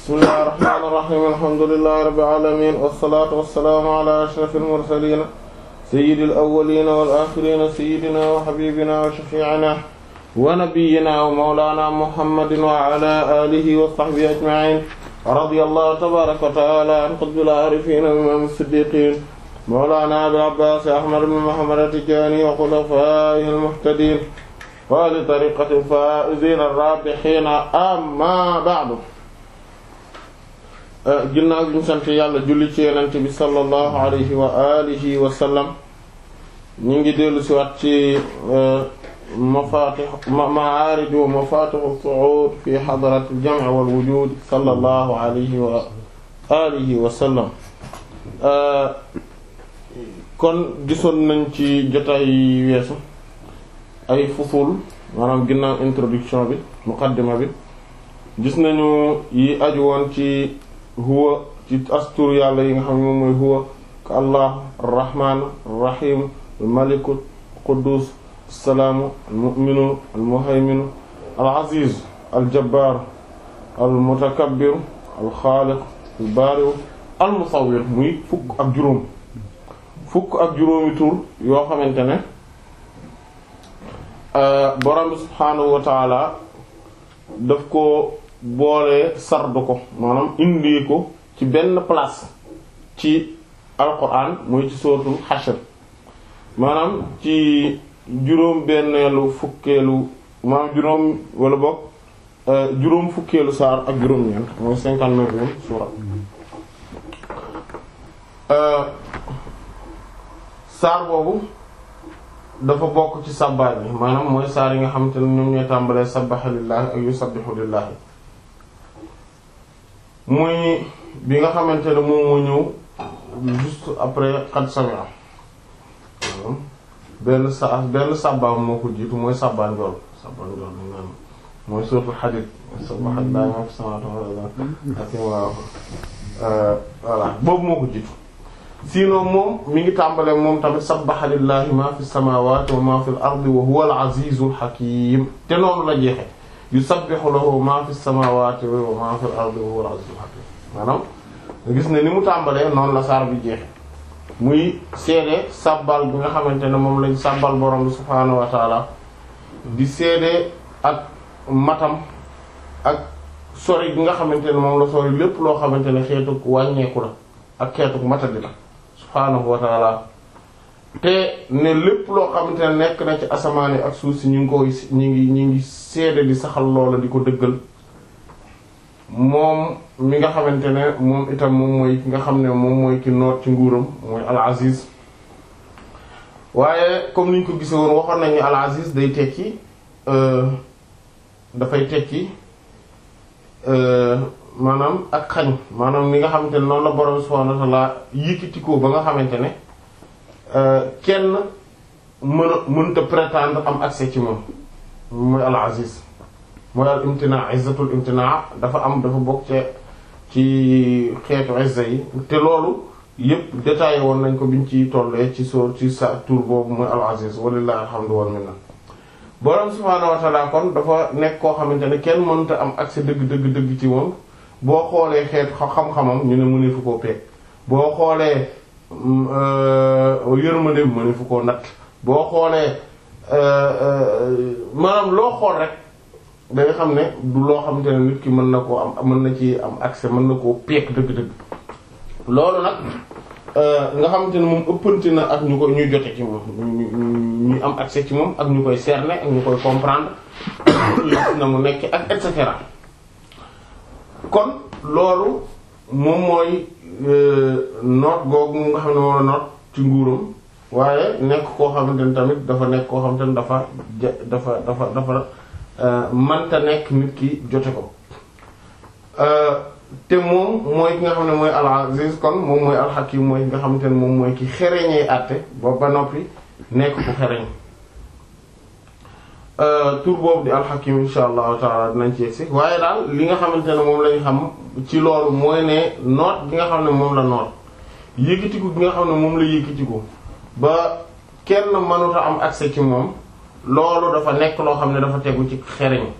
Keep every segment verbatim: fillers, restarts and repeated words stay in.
bismillahir rahmanir rahim alhamdulillahi rabbil alamin wassalatu wassalamu ala ashrafil mursalin sayyidil awwalin wal akhirin sayyidina wa habibina wa shafi'ina wa nabiyyina wa mawlana muhammadin wa ala alihi wa sahbihi ajma'in radiyallahu tabaraka wa ta'ala an qutbil arifin wa imam as-siddiqin mawlana abil abbas ahmad ibn muhammad at-tijani wa khulafa'ihil muhtadin wa li tariqatil faa'izin ar-rabihin amma ba'du. ginnaaw bi ñu sant yàlla julli ci yonent bi sallallahu alayhi wa alihi wa sallam ñu ngi dellu ci wat ci mafatih ma'arij wa mafatih as-su'ud fi hadrat al-jam' wal wujud sallallahu alayhi wa alihi wa sallam. kon gisoon nañ ci jotaay yi weesu ay fusul maanaam ginnaaw introduction bi muqaddima bi gis nañu yi aju woon ci huwa ci astur yàlla yi nga xam ne moom mooy huwa ka allah arrahman arrahim almaliku alquddus assalaamu almu'minu almuhayminu alaziz aljabbar almutakabbir alxaaliq albaari'u almusawwir muy fukk ak juróom fukk ak juróomi tur yoo xamante ne borom bi subhaanahu wa taala daf ko boole sardu ko maanaam indi ko ci benn place ci alquran muy ci suratul Hashr maanaam ci juróom benneelu fukkeelu maanaam juróom wala bokk juróom fukkeelu saar ak juróom ñeent mooy cinquante-neuvième suura saar boobu dafa bokk ci sàbbaay bi maanaam mooy saar yi nga xamante ne ñoom ñooy tàmbalee sabbaha lillaahi ak yusabbihu lillaahi muy bi nga xamante ne moom moo ñëw juste après qad sami'a benn sa benn sàbbaam moo ko jiitu mooy sàbbaa njool sàbbaa njool dañ naan mooy suuratul Hadiid sabbaha lillaahi maa fi samaawaati wal ardi waaw voilà boobu moo ko jiitu sinon moom mi ngi tàmbalee moom tamit sabbaha lillaahi maa fi samaawaati wa maa fil ardi wa huwal aziizul hakiim te noonu la jeexe yusabbihu lahu maa fi samaawaati wa maa fil ardi wa huwal aziizul hakiim maanaam gis ne ni mu tàmbalee noonu la saar bi jeexe muy seede sabbal bi nga xamante ne moom lañ sabbal borom bi subhaanahu wa taala di seede ak matam ak sori bi nga xamante ne moom la sori lépp loo xamante ne xeetu wàññeeku la ak xeetu matadi la subhaanahu wa taala te ne lépp loo xamante ne nekk na ci asamaan yi ak suuf si ñu ngi koy ñu ngi ñu ngi seede di saxal loola di ko dëggal moom mi nga xamante ne moom itam moom mooy ki nga xam ne moom mooy ki noot ci nguuram mooy al-Aziz waaye comme niñ ko gisee woon waxoon nañu al-Aziz day tekki dafay tekki maanaam ak xañ maanaam ni nga xamante ne noonu la borom subhanahu wa ta'ala yëkkitikoo ba nga xamante ne kenn mën a mënta prétendre am accès ci moom mooy al-Aziz mooy al imtinaa izzatul imtinaa dafa am dafa bokk ci ci xeetu izza yi te loolu yépp détaillé woon nañ ko biñ ci tollee ci soo ci sa tur boobu mooy al-Aziz walillahi alhamdu wal minna borom subhanahu wa ta'ala kon dafa nekk koo xamante ne kenn mënta am accès dëgg dëgg dëgg ci moom boo xoolee xeetu xam-xamam ñu ne mënee fu koo peeg boo xoolee yërmande mënee fu koo natt boo xoolee maanaam loo xool rek da nga xam ne du loo xamante ne nit ki mën na koo am mën na ci am accès mën na koo peeg dëgg-dëgg loolu nag nga xamante ne moom ëppante na ak ñu ko ñuy jote ci moom ñu ñu am accès ci moom ak ñu koy cerner ak ñu koy comprendre na mu nekk ak et cetera kon loolu moom mooy noot googu nga xam ne moom la noot ci nguuram waaye nekk koo xamante ne tamit dafa nekk koo xamante ne dafa dafa dafa dafa manta nekk nit ki jote ko te moom mooy ki nga xam ne mooy al-Aziz kon moom mooy al-Hakim mooy ki nga xamante ne moom mooy ki xereñee àtte ba ba noppi nekk ku xereñ tur boobu di al-Hakim insha allahu taala dinañ ci yegsi waaye daal li nga xamante ne moom lañu xam ci loolu mooy ne noot gi nga xam ne moom la noot yëkkatiku gi nga xam ne moom la yëkkatiku ba kenn mënuta am accès ci moom loolu dafa nekk loo xam ne dafa tegu ci xereñ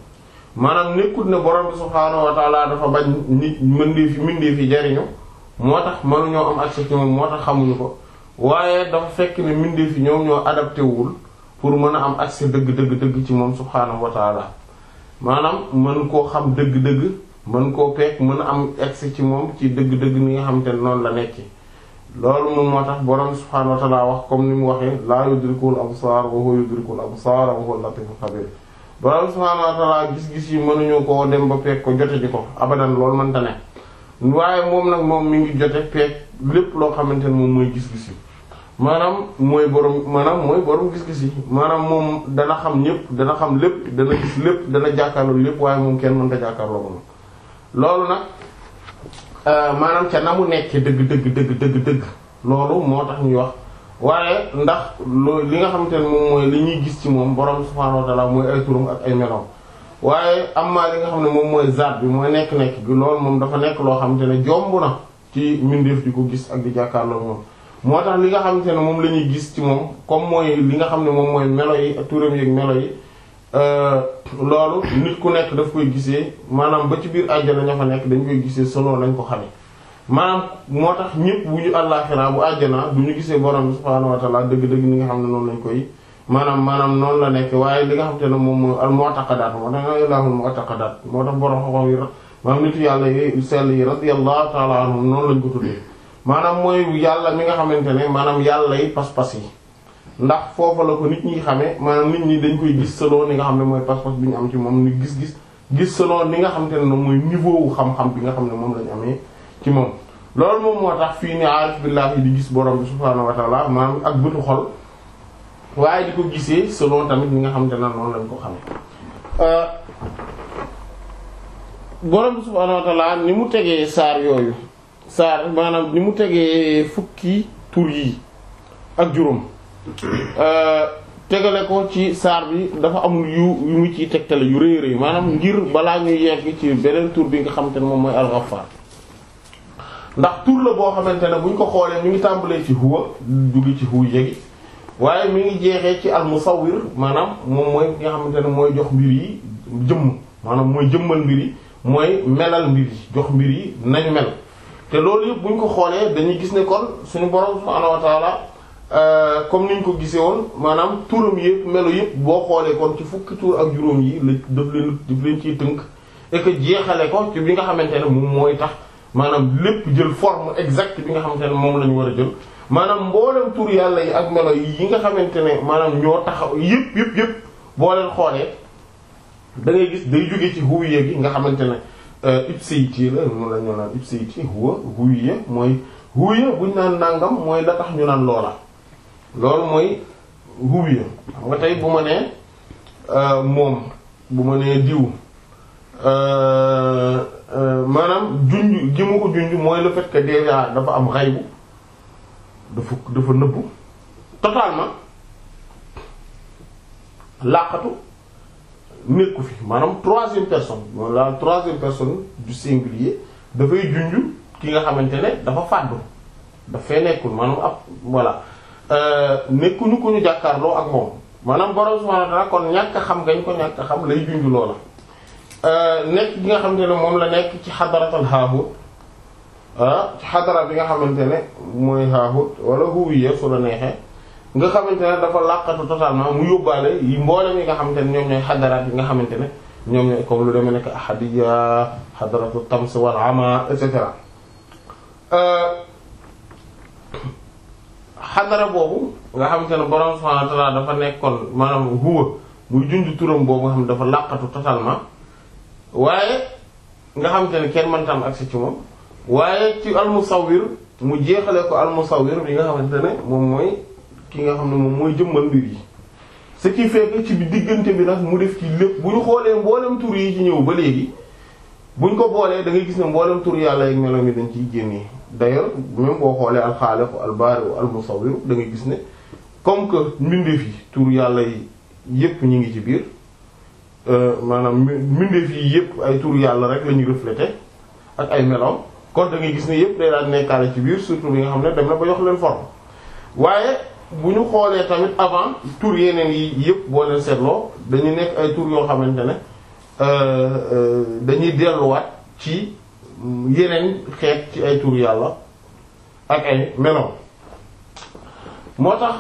maanaam nekkut ne borom bi subhaanahu wa ta'ala dafa bañ nit mëndee fi mëndee fi jariñu moo tax mënuñoo am accès ci moom moo tax xamuñu ko waaye dafa fekk ne mëndee fi ñoom ñoo adapté wul pour mën a am accès dëgg dëgg dëgg ci moom subhaanahu wa ta'ala maanaam mën koo xam dëgg-dëgg mën koo peek mën a am accès ci moom ci dëgg-dëgg ni nga xamante ne noonu la nekki loolu moom moo tax borom subhaanahu wa ta'ala wax comme ni mu waxee laa yudrikul absaar wa huwa yudrikul absaar wa huwa latiful xabiir borom subhaanahu wa ta'ala gis-gis yi mënuñu koo dem ba peek ko jote ji ko abadan loolu mënta ne waaye moom nag moom mi ngi jote peek lépp loo xamante ne moom mooy gis-gis yi maanaam mooy borom maanaam mooy borom gis-gis yi maanaam moom dana xam ñépp dana xam lépp dana gis lépp dana jàkkaarloo lépp waaye moom kenn mënta jàkkaarloo moom loolu nag maanaam ca na mu nekk dëgg dëgg dëgg dëgg dëgg loolu moo tax ñuy wax waaye ndax loo li nga xamante ne moom mooy li ñuy gis ci moom borom subhaanahu wa ta'ala mooy ay turam ak ay meloom waaye amaa li nga xam ne moom mooy zaat bi mooy nekk-nekk gi loolu moom dafa nekk loo xamante ne jomb na ci mbindeef di ko gis ak di jàkkaarloo moom moo tax li nga xamante ne moom la ñuy gis ci moom comme mooy li nga xam ne moom mooy melo yi ak turam yi ak melo yi loolu nit ku nekk daf koy gisee maanaam ba ci biir àjjana ña fa nekk dañ koy gisee solo lañ ko xamee maanaam moo tax ñëpp bu ñu àllaaxira bu àjjana du ñu gisee borom subhaanahu wa ta'ala dëgg-dëgg ni nga xam ne noonu lañ koy maanaam maanaam noonu la nekk waaye li nga xamante ne moom mooy al mu'taqadaat moo tax nga ilaahul mu'taqadaat moo tax borom xoxom yi maanaam nitu yàlla yi sell yi radiyallahu ta'ala anhum noonu lañ ko tuddee maanaam mooy yàlla mi nga xamante ne maanaam yàlla yi pas-pas yi ndax foofu la ko nit ñi xamee maanaam nit ñi dañ koy gis selon ni nga xam ne mooy pas-pas bi ñu am ci moom ni gis-gis gis selon ni nga xamante ne moom mooy niveau wu xam-xam bi nga xam ne moom lañ amee ci moom loolu moom moo tax fii ni aarif billahi di gis borom bi subhaanahu wa ta'ala maanaam ak bëtu xol waaye di ko gisee selon tamit ni nga xamante ne noonu lañ ko xamee borom bi subhaanahu wa ta'ala ni mu tegee saar yooyu saar maanaam ni mu tegee fukki tur yi ak juróom tegale ko ci saar bi dafa amul yu yu mu ciy tegtale yu rëy rëy maanaam ngir balaa ñuy yegg ci beneen tur bi nga xamante ne moom mooy al-Ghaffar ndax tur la boo xamante ne buñ ko xoolee mi ngi tàmbalee ci huwa jóge ci huwa yegi waaye mi ngi jeexee ci al-Musawwir maanaam moom mooy nga xamante ne mooy jox mbir yi jëmm maanaam mooy jëmmal mbir yi mooy melal mbir yi jox mbir yi nañu mel te loolu yëpp buñ ko xoolee dañuy gis ne kon suñu borom subhaanahu wa ta'ala comme niñ ko gisee woon maanaam turam yëpp melo yëpp boo xoolee kon ci fukki tur ak juróom yi la daf leen daf leen ciy tënk et que jeexale ko ci bi nga xamante ne moom mooy tax maanaam lépp jël forme exacte bi nga xamante ne moom la ñu war a jël maanaam mboolem tur yàlla yi ak melo yi nga xamante ne maanaam ñoo taxaw yëpp yëpp yëpp boo leen xoolee da ngay gis day jóge ci huwiya gi nga xamante ne ipséité la moom la ñu naan ipséité huwa huwiya mooy huwiya buñ naan nangam mooy la tax ñu naan loola loolu mooy huwiya xam nga tey bu ma nee moom bu ma nee diw maanaam junj gi ma ko junj mooy le fait que déjà dafa am xaybu dafa dafa nëbbu totalement làqatu nekku fi maanaam troisième personne moom la troisième personne du singulier dafay junj ki nga xamante ne dafa fàddu dafay nekkul maanaam ab voilà nekkuñu ko ñu jàkkaarloo ak moom maanaam borom subhanahu wa ta'ala kon ñàkk a xam gañ ko ñàkk a xam lay junj loola nekk gi nga xamante ne moom la nekk ci xadaratal haahut ci xadara bi nga xamante ne mooy haahut wala huwiya su la neexee nga xamante ne dafa làqatu totalement mu yóbbaale yi mboolem yi nga xamante ne ñoom ñooy xadaraat yi nga xamante ne ñoom ñooy comme lu demee nekk ahadiya xadaratu tams wal ama et cetera xadara boobu nga xamante ne borom subhanahu wa ta'ala dafa nekkoon maanaam huwa muy junj turam boobu nga xam ne dafa làqatu totalement waaye nga xamante ne kenn mënta am accès ci moom waaye ci al-Musawwir mu jeexale ko al-Musawwir bi nga xamante ne moom mooy ki nga xam ne moom mooy jëmmal mbir yi ce qui fait que ci bi diggante bi nag mu def ci lépp bu ñu xoolee mboolem tur yi ci ñëw ba léegi buñ ko boolee da ngay gis ne mboolem tur yàlla ak melo mi dañ ciy génnee d'ailleurs même boo xoolee al-Khaliq al-Bari al-Musawwir da ngay gis ne comme que mbindeef yi tur yàlla yi yépp ñu ngi ci biir maanaam mbindeef yi yépp ay tur yàlla rek la ñu refléter ak ay meloom kon da ngay gis ne yépp day daal nekkaale ci biir surtout bi nga xam ne dem na ba jox leen forme waaye bu ñu xoolee tamit avant tur yeneen yi yépp boo leen seetloo dañu nekk ay tur yoo xamante ne dañuy delluwaat ci yeneen xeet ci ay tur yàlla ak ay melo moo tax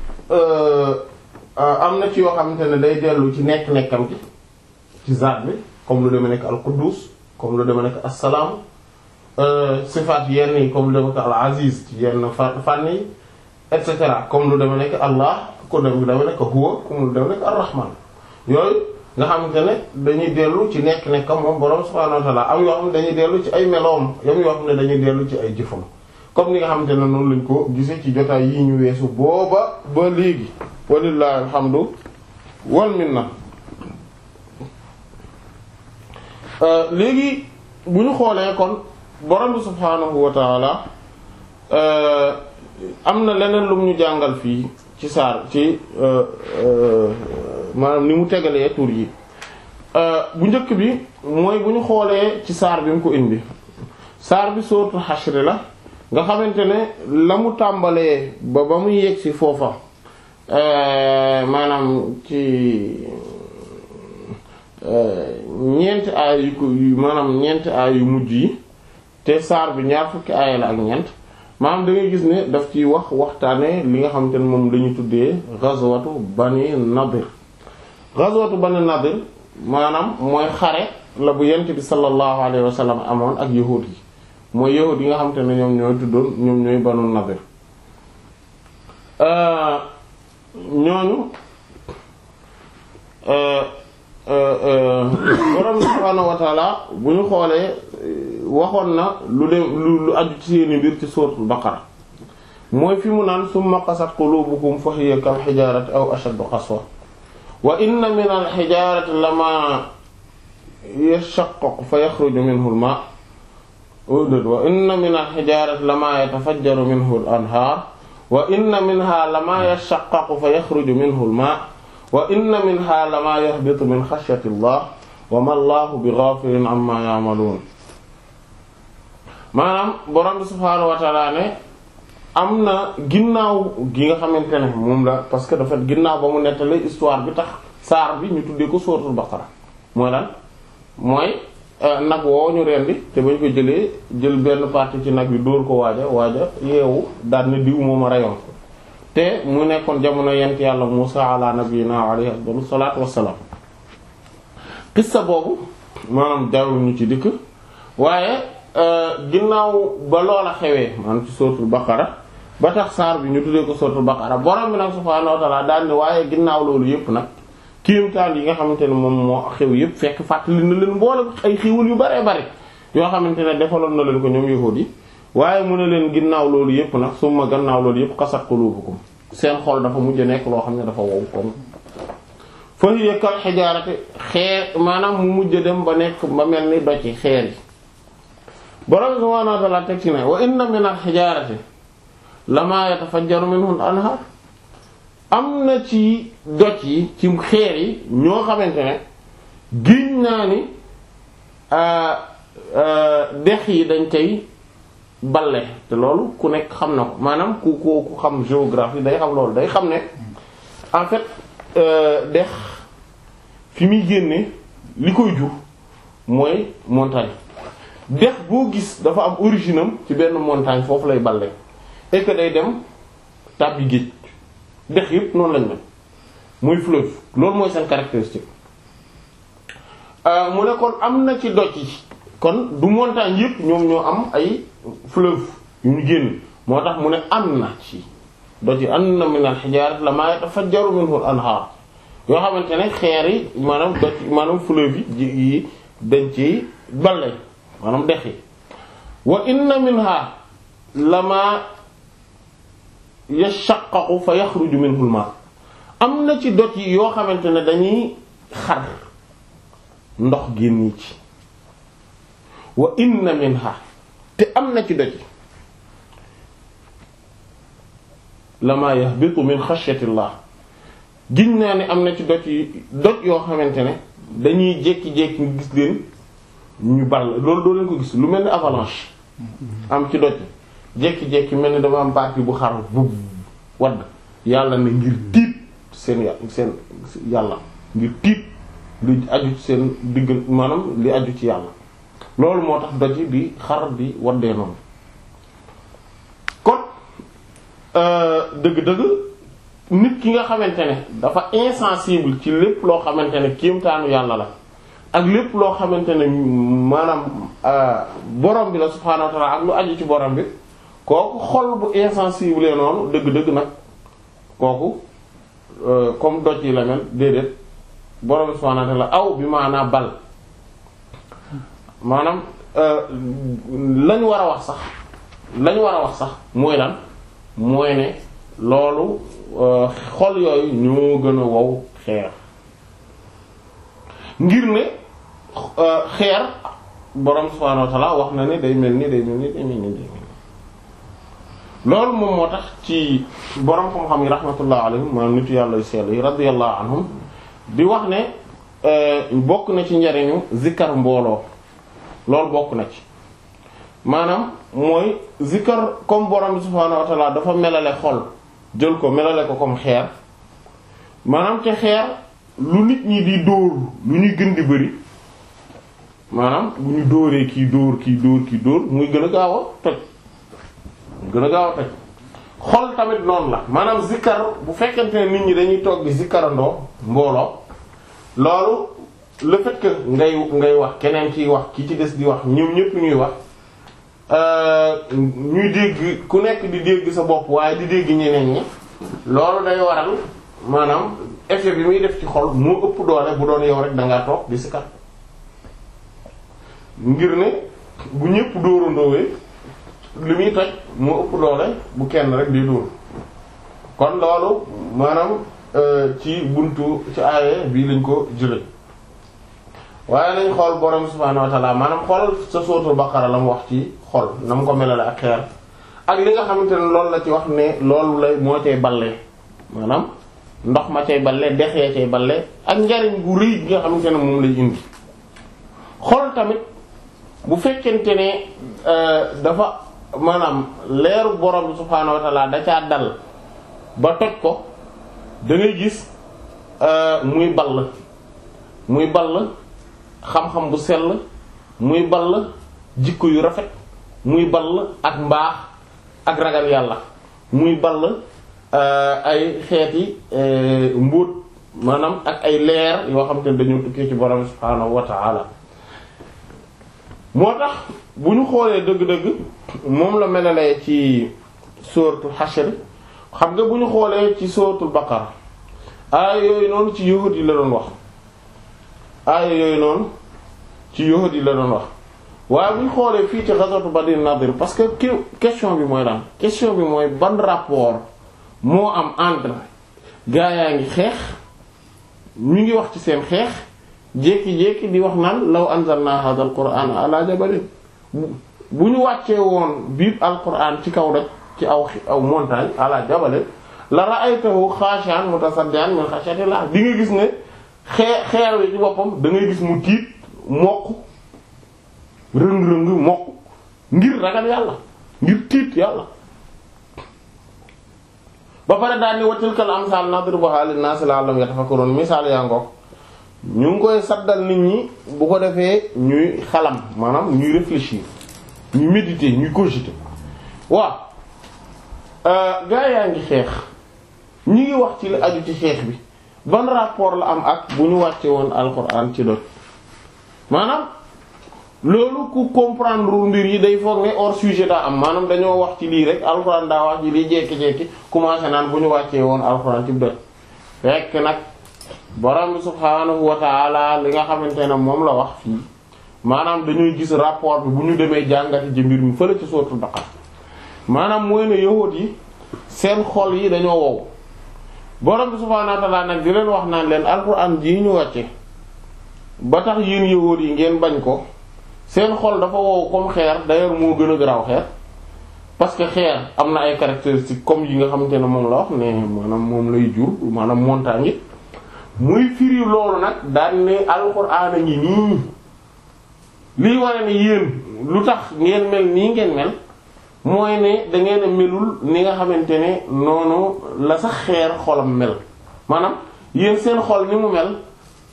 am na ci yoo xamante ne day dellu ci nekk-nekkam ci ci zaat bi comme lu deme nekk al quddus comme lu deme nekk assalaam sifaat yenn yi comme lu deme nekk al aziz ci yenn fànn yi et cetera comme lu deme nekk allah ko dem lu deme nekk huwa comme lu deme nekk ar rahman yooyu nga xamante ne dañuy dellu ci nekk-nekkam moom borom subhaanahu wa ta'ala am yoo xam ne dañuy dellu ci ay meloom yam yoo xam ne dañuy dellu ci ay jëfam comme ni nga xamante ne noonu lañ ko gisee ci jotaay yi ñu weesu booba ba léegi walillahi alhamdu wal minna léegi bu ñu xoolee kon borom bi subhaanahu wa ta'ala am na leneen lu mu ñu jàngal fii ci saar ci maanaam ni mu tegalee tur yi bu njëkk bi mooy bu ñu xoolee ci saar bi mu ko indi saar bi sóoratul Hashr la nga xamante ne la mu tàmbalee ba ba muy yegg ci foofa maanaam ci ñeenti aay yu ko maanaam ñeenti aay yu mujj yi te saar bi ñaar fukki aay la ak ñeent maanaam da ngay gis ne daf ci wax waxtaane li nga xamante ne moom lañu tuddee ghazwatu Bani Nadir ghazwatu Bani Nadir maanaam mooy xare la bu yent bi sallallahu alayhi wa sallam amoon ak yahuud yi mooy yahuud yi nga xamante ne ñoom ñooy tuddoon ñoom ñooy Banu Nadir ñooñu borom subhaanahu wa ta'ala bu ñu xoolee waxoon na lu dem lu lu aju ci seeni mbir ci suuratul Baqara mooy fi mu naan summa qasat qulubukum fa hiya kal hijaarati aw ashaddu qaswa wa inna min al hijaarati lama yashaqqaqu fa yakhruju minhu al maa wa inna min al hijaarati lama yatafajjaru minhu al anhaar wa inna minha lama yashaqqaqu fa yakhruju minhu al maa wa inna minha lama yahbitu min khashyati Allah wa ma Allahu bighafilin amma ya'malun maanaam borom bi subhaanahu wa ta'ala ne am na ginnaaw gi nga xamante ne moom la parce que dafa ginnaaw ba mu nettali histoire bi tax saar bi ñu tuddee ko suuratul Baqara mooy lan mooy nag woo ñu rendi te bañ ko jëlee jël benn partie ci nag bi dóor ko waaja waaja yeewu daal ne diw moom a rayoon te mu nekkoon jamono yent yàlla Muusaa ala nabiyina alayhi afdalu salaatu wassalaam qissa boobu maanaam jarul ñu ci dikk waaye ginnaaw ba loola xewee maanaam ci suuratul Baqara ba tax saar bi ñu tuddee ko suuratul Baqara borom bi nag subhaanahu wa ta'ala daal ne waaye ginnaaw loolu yépp nag kéemtaan yi nga xamante ne moom moo xew yépp fekk fàttali na leen mboolem ay xéewal yu bare bare yoo xamante ne defaloon na leen ko ñoom yahuud yi waaye mu ne leen ginnaaw loolu yépp nag summa gannaaw loolu yépp qasat qulubukum seen xol dafa mujj nekk loo xam ne dafa wow comme fa hiya kal hijaarati xeer maanaam mu mujj dem ba nekk ba mel ni doci xeer yi borom subhaanahu wa ta'aala teg ci ne wa inna min al hijaarati lama yatafajjaru minhu al anhaar am na ci doj yi ci xeer yi ñoo xamante ne giñ naa ni dex yi dañ tey balle te loolu ku nekk xam na ko maanaam ku ku ku xam géographie day xam loolu day xam ne en fait dex fi muy génne li koy jur mooy montagne dex boo gis dafa am origine am ci benn montagne foofu lay balle et que day dem tàbbi géej dex yëpp noonu lañ mel muy fleuve loolu mooy seen caractéristique mu ne kon am na ci doj yi kon du montagne yëpp ñoom ñoo am ay fleuve yu ñu génn moo tax mu ne am na ci doj yi am na min al hijaarati lama yatafajjaru minhu al anhaar yoo xamante ne xeer yi maanaam doj maanaam fleuve yi yi dañ ci balle maanaam dex yi wa inna minha lama yashaqqaqu fa yaxruju minhu al maa am na ci doj yi yoo xamante ne dañuy xar ndox génn ci wa inna minha te am na ci doj yi lama yahbitu min xashyati llah giñ naa ne am na ci doj yi doj yoo xamante ne dañuy jékki-jékki nga gis leen ñu ball loolu doo leen ko gis lu mel ni avalanche am ci doj yi jékki-jékki mel ni dama am partie bu xar bu wadd yàlla ne ngir tiit seen yà seen yàlla ngir tiit li aju ci seen digg maanaam li aju ci yàlla loolu moo tax doj yi di xar di waddee noonu kon dëgg-dëgg nit ki nga xamante ne dafa insensible ci lépp loo xamante ne kéemtaanu yàlla la ak lépp loo xamante ne maanaam borom bi la subhaanahu wa ta'ala ak lu aju ci borom bi kooku xol bu insensible noonu dëgg-dëgg nag kooku comme doj yi la mel déedéet borom bi subhaanahu wa ta'ala aw bi maanaa bal maanaam lañu war a wax sax lañu war a wax sax mooy lan mooy ne loolu xol yooyu ñoo gën a wow xeer ngir ne xeer borom subhaanahu wa ta'ala wax na ne day mel ni day mel ni day mel ni day mel ni loolu moom moo tax ci borom xam-xam yi rahmatullah alayhim maanaam nitu yàlla yu sell yi radiyallahu anhum di wax ne bokk na ci njariñu zikkar mbooloo loolu bokk na ci maanaam mooy zikkar comme borom subhaanahu wa ta'ala dafa melale xol jël ko melale ko comme xeer maanaam te xeer lu nit ñi di dóor lu ñuy gën di bëri maanaam bu ñu dóoree kii dóor kii dóor kii dóor muy gën a gaaw a toj gën a gaaw a toj xol tamit noonu la maanaam zikkar bu fekkente ne nit ñi dañuy toog di zikkarandoo mbooloo loolu le fait que ngay ngay wax keneen ciy wax ki ci des di wax ñoom ñépp ñuy wax ñuy dégg ku nekk di dégg sa bopp waaye di dégg ñeneen ñi loolu day waral maanaam effet bi muy def ci xol moo ëpp doole bu doon yow rek da ngaa toog di sikar ngir ne bu ñépp dóorandoowee li muy toj moo ëpp doole bu kenn rek di dóor kon loolu maanaam ci buntu ci aaye bii lañ ko jëlee waaye nañ xool borom subhaanahu wa ta'ala maanaam xool sa sootul Baqara la mu wax ci xol na mu ko melale ak xeer ak li nga xamante ne loolu la ci wax ne loolu lay moo cay ballee maanaam ndox ma cay ballee dex ya cay ballee ak njariñ gu rëy gi nga xamante ne moom lay indi xol tamit bu fekkente ne dafa maanaam leeru borom subhaanahu wa ta'ala da caa dal ba toj ko da ngay gis muy ball muy ball xam-xam bu sell muy ball jikko yu rafet muy ball ak mbaax ak ragal yàlla muy ball ay xeeti mbóot maanaam ak ay leer yoo xam te ne dañoo tukkee ci borom subhaanahu wa ta'ala moo tax bu ñu xoolee dëgg-dëgg moom la melalee ci suratul Hashr xam nga bu ñu xoolee ci suratul Baqara aaya yooyu noonu ci yahuud yi la doon wax aaya yooyu noonu ci yahuud yi la doon wax waaye bu ñu xoolee fii ci ghazwatu Badr Nadir parce que question bi mooy lan question bi mooy ban rapport moo am entre gaa yaa ngi xeex ñu ngi wax ci seen xeex jékki-jékki di wax naan law anzalna hadha al-qur'ana ala jabalin bu ñu wàccee woon biir al-qur'an ci kaw rek ci aw aw montagne ala jabalin la ra'aytahu khashi'an mutasaddian min khashyatillah di nga gis ne xee xeer wi ci boppam da ngay gis mu tiit mokk rëng-rëng mokk ngir ragal yàlla ngir tiit yàlla ba pare daal ni wa tilkal amsal nadribuha lin-nas la'allahum yatafakkarun misaal yaa ngoog ñu ngi koy saddal nit ñi bu ko defee ñuy xalam maanaam ñuy réfléchir ñuy méditer ñuy cogiter waaw gaa yaa ngi xeex ñi ngi wax ci li aju ci xeex bi ban rapport la am ak bu ñu wàcce woon alxuraan ci doj maanaam loolu ku comprendre mbir yi day foog ne hors sujet daa am maanaam dañoo wax ci lii rek alxuraan daa wax ci lii jekki-jekki commencé naan bu ñu wàccee woon alxuraan ci doj fekk nag borom bi subhaanahu wa ta'ala li nga xamante ne moom la wax fii maanaam dañuy gis rapport bi bu ñu demee jàngati ci mbir mi fële ci suratul Baqara maanaam mooy ne yahuud yi seen xol yi dañoo wow borom bi subhaanahu wa ta'ala nag di leen wax naan leen alxuraan jii ñu wàcce ba tax yéen yahuud yi ngeen bañ ko seen xol dafa wow comme xeer d'ailleurs moo gën a garaaw xeer parce que xeer am na ay caractéristiques comme yi nga xamante ne moom la wax ne maanaam moom lay jur maanaam montagne yi muy firi loolu nag daan ne alxuraan a ngi nii lii wane ne yéen lu tax ngeen mel nii ngeen mel mooy ne da ngeen a melul ni nga xamante ne noonu la sax xeer xolam mel maanaam yéen seen xol ni mu mel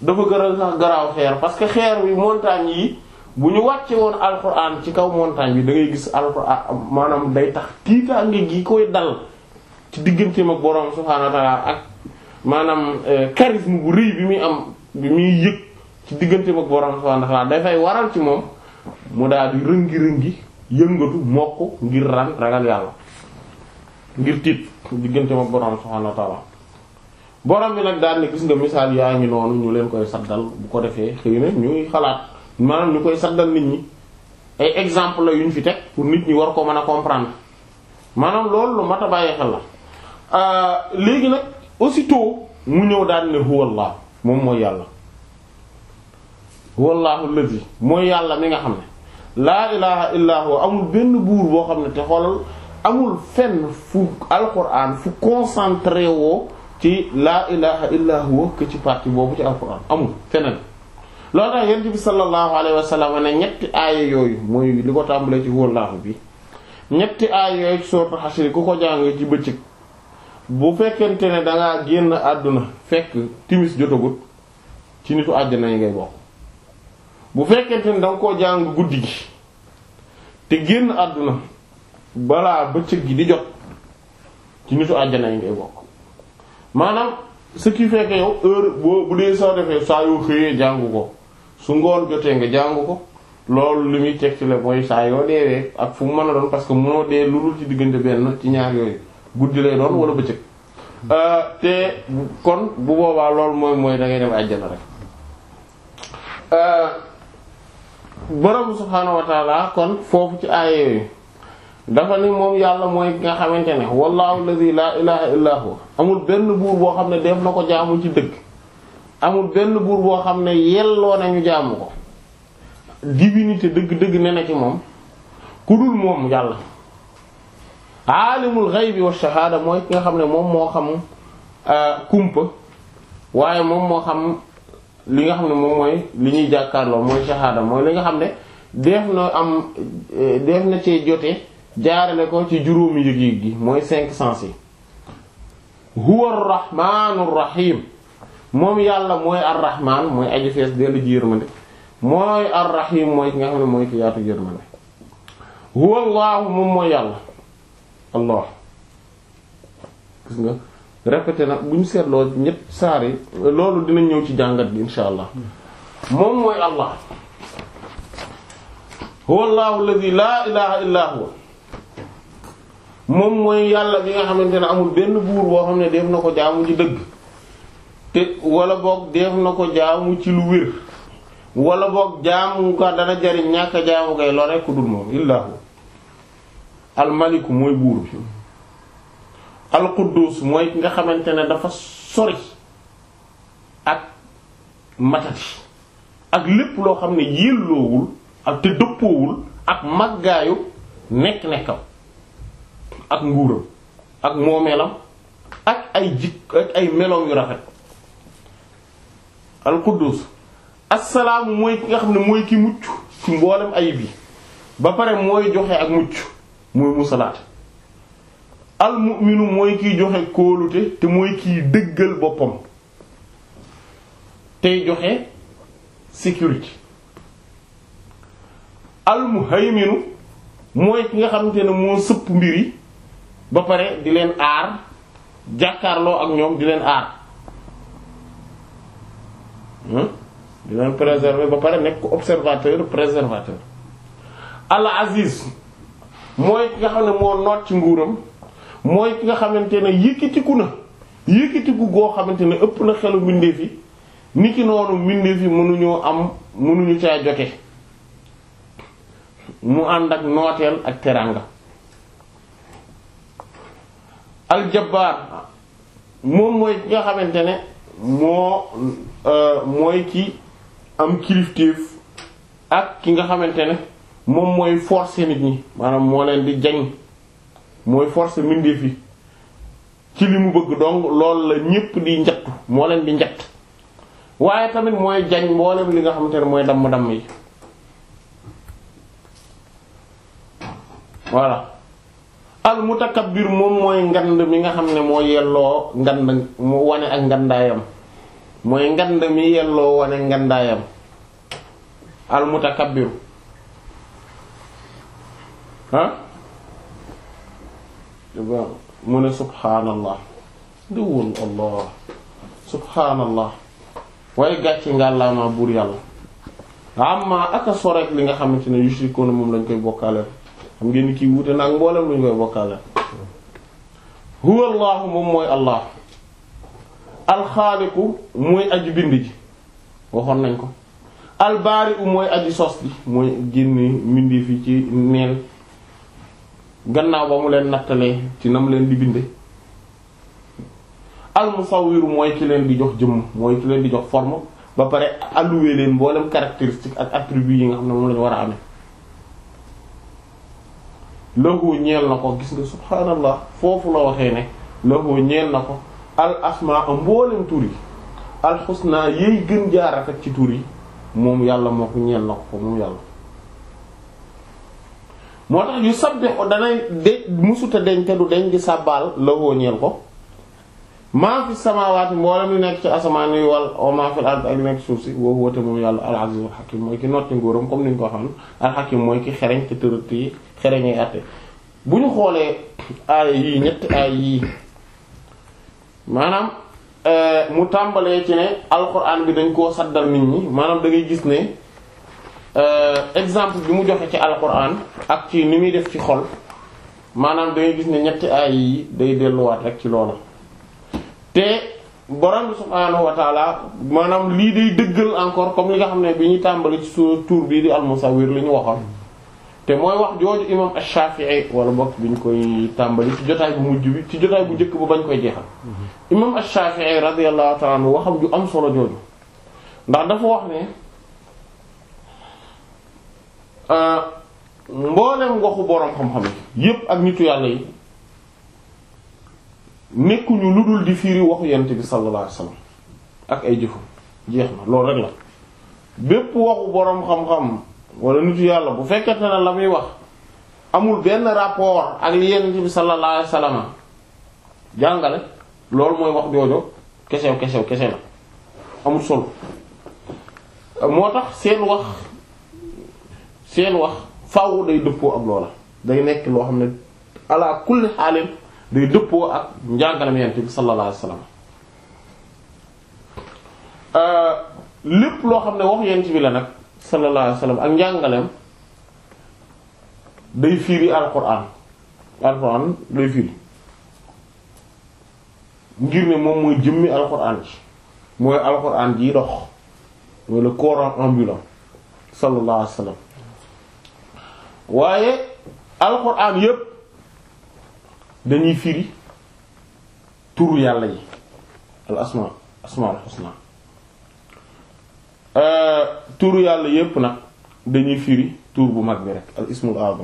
dafa gën a sax garaaw xeer parce que xeer bi montagne yi bu ñu wàcce woon alxuraan ci kaw montagne bi da ngay gis alxuraan maanaam day tax tiitaange gi koy dal ci digganteem ak borom subhaanahu wa ta'aala ak maanaam charisme bu rëy bi muy am bi muy yëg ci digganteem ak borom subhaanahu wa ta'aala dafay waral ci moom mu daal di rëngi-rëngi yëngatu mokk ngir ran ragal yàlla ngir tiit digganteem ak borom subhaanahu wa ta'aala borom bi nag daal ne gis nga misaal yaa ngi noonu ñu leen koy saddal bu ko defee xëy na ñuy xalaat maanaam ñu koy saddal nit ñi ay exemple la yu ñu fi teg pour nit ñi war ko mën a comprendre maanaam loolu lu mat a bàyyi xel la léegi nag aussitôt mu ñëw daal ne huwallah moom mooy yàlla huwallahu allazi mooy yàlla mi nga xam ne laa ilaha illa huwa amul benn buur boo xam ne te xoolal amul fenn fu alquran fu concentré woo ci laa ilaha illa huwa que ci partie boobu ci alquran amul feneen loolu tax yonent bi sallallahu alayhi wa sallam ne ñetti aaya yooyu mooy li ko tàmbalee ci huwallahu bi ñetti aaya yooyu ci sourate Hashr ku ko jàng ci bëccëg bu fekkente ne dangaa génn àdduna fekk timis jotagut ci nitu àjjana yi ngay bokk bu fekkente ne danga koo jàng guddi gi te génn àdduna balaa bëccëg gi di jot ci nitu àjjana yi ngay bokk maanaam ce qui fait que yow heure boo bu dee soo defee saa yoo xëyee jàngu ko su ngoon jotee nga jàngu ko loolu li muy teg ci la mooy saa yoo deewee ak fu mu mën a doon parce que mënoo dee lu dul ci diggante benn ci ñaar yooyu guddi lay doon wala bëccëg te kon bu boobaa loolu mooy mooy da ngay dem àjjana rek borom subhaanahu wa ta'ala kon foofu ci aaya yooyu dafa ni moom yàlla mooy nga xamante ne wallahu alladhi la ilaha illa huwa amul benn buur boo xam ne def na ko jaamu ci dëgg amul benn buur boo xam ne yelloo nañu jaamu ko divinité dëgg-dëgg ne na ci moom ku dul moom yàlla aalimul ghaybi wa shahada mooy ki nga xam ne moom moo xam kumpa waaye moom moo xam li nga xam ne moom mooy li ñuy jàkkaarloo mooy shahada mooy li nga xam ne def na am def na cee jote jaarale ko ci juróomi yëg-yëg gi mooy cinq sens yi huwa ar-rahmaanur rahiim moom yàlla mooy ar-rahmaan mooy aji fees dellu ji yërmande mooy ar-rahiim mooy ki nga xam ne mooy ki yaatu yërmande huwa allaahu moom mooy yàlla allah gis nga répété na bu ñu seetloo ñett saar yi loolu dinañ ñëw ci jàngat bi insha allah moom mooy allah huwa allaahu alladhi laa ilaha illa huwa moom mooy yàlla bi nga xamante ne amul benn buur boo xam ne def na ko jaamu ci dëgg te wala boog def na ko jaamu ci lu wér wala boog jaamu ko dana jariñ ñàkk jaamu kay loo rekk dul moom illaahu almaliku mooy buur bi alquddus mooy ki nga xamante ne dafa sori ak matati ak lépp loo xam ne yelloowul ak te dëppoowul ak màggaayu nekk-nekkam ak nguuram ak moomeelam ak ay jikk ak ay meloom yu rafet alquddus assalaamu mooy ki nga xam ne mooy ki mucc ci mboolem ayib yi ba pare mooy joxe ak mucc mooy musalaat almu'minu mooy kiy joxe kóolute te mooy kiy dëggal boppam tey joxe sécurité almuhayminu mooy ki nga xamante ne moo sëpp mbir yi ba pare di leen aar jàkkaarloo ak ñoom di leen aar di leen préserver ba pare nekk observateur préservateur al aziz mooy ki nga xam ne moo noot ci nguuram mooy ki nga xamante ne yëkkatiku na yëkkatiku goo xamante ne ëpp na xelu mbindeef yi niki noonu mbindeef yi mënuñoo am mënuñu caa jote mu ànd ak nooteel ak teraanga aljabbaar moom mooy ki nga xamante ne moo mooy ki am kilifteef ak ki nga xamante ne moom mooy forcer nit ñi maanaam moo leen di jañ mooy forcer mbindeef yi ci li mu bëgg donc loolu la ñépp di njattu moo leen di njatt waaye tamit mooy jañ mboolem li nga xamante ne mooy damm-damm yi voilà al mutakabbir moom mooy ngand mi nga xam ne moo yelloo ngand mu wane ak ngandaayam mooy ngand mi yelloo wane ngandaayam al mutakabbiru ah mu ne subhaanallah diwul allah subhaanallah waaye gàcce ngàllaamaa buur yàlla amma aka sorek li nga xamante ne yushrikuuna moom lañ koy bokkaaleel xam ngeen ni kii wuute nag mboolem luñ koy bokkaaleel huwa allahu moom mooy allah alxaaliqu mooy aji bind ji waxoon nañ ko albaari'u mooy aji sos ji mooy génne mbindi fi ci neen gannaaw ba mu leen nattalee ci nam leen di binde almusawwiru mooy ki leen di jox jëmm mooy ki leen di jox forme ba pare alloué leen mboolem caractéristique ak attribut yi nga xam ne moom lañu war a amee lahu ñeel na ko gis nga subhaanallah foofu la waxee ne lahu ñeel na ko al asmaa mboolem tur yi al xusna yey gën jaar rafet ci tur yi moom yàlla moo ko ñeel na ko moom yàlla moo tax yu sabbihu danay de musuta deñ te du deñ di sàbbaal lahu ñeel ko maa fi samaawaati mboolem li nekk ci asamaan yi wal wa maa fil ard ak li nekk suuf si woo woote moom yàlla al azizul hakim mooy ki notti nguuram comme ni ñu ko waxoon al hakim mooy ki xereñ te tërët yi xereñee àtte bu ñu xoolee aaya yii ñetti aaya yii maanaam mu tàmbalee ci ne alquran bi dañ koo saddal nit ñi maanaam da ngay gis ne exemple bi mu joxe ci alquran ak ci ni muy def ci xol maanaam da ngay gis ne ñetti aaya yi day delluwaat rek ci loolu te borom bi subhaanahu wa taala maanaam lii day dëggal encore comme li nga xam ne bi ñuy tàmbali ci su tur bii di al-Musawwir li ñu waxoon te mooy wax jooju imam Ash-Shafi'i wala bokk bi ñu koy tàmbali ci jotaay bu mujj bi ci jotaay bu njëkk ba bañ koy jeexal imam Ash-Shafi'i radiyallahu ta'ala anhu waxam ju am solo jooju ndax dafa wax ne mboolem waxu boroom xam-xam yi yépp ak nitu yàlla yi nekkuñu lu dul di fiiri waxu yent bi sallallahu alayhi wasallam ak ay jëfam jeex na loolu rek la bépp waxu boroom xam-xam wala nitu yàlla bu fekkente ne la muy wax amul benn rapport ak li yent bi sallallahu alayhi wasallam jàngale loolu mooy wax joojo kesew kesew kese la amul solo moo tax seen wax seen wax faaw day dëppoo ak loola day nekk loo xam ne ala kulli xaalin day dëppoo ak njàngalem yent bi sallallahu alayhi wasallam lépp loo xam ne wax yent bi la nag sallallahu alayhi wasallam ak njàngalem day firi alquran alquran day firi ngir ne moom mooy jëmmi alquran ji mooy alquran ji dox mooy le Coran ambulant sallallahu alayhi wasallam waaye alquran yépp dañuy firi turu yàlla yi al asma asma al husna turu yàlla yépp nag dañuy firi tur bu mag bi rek al ismul azam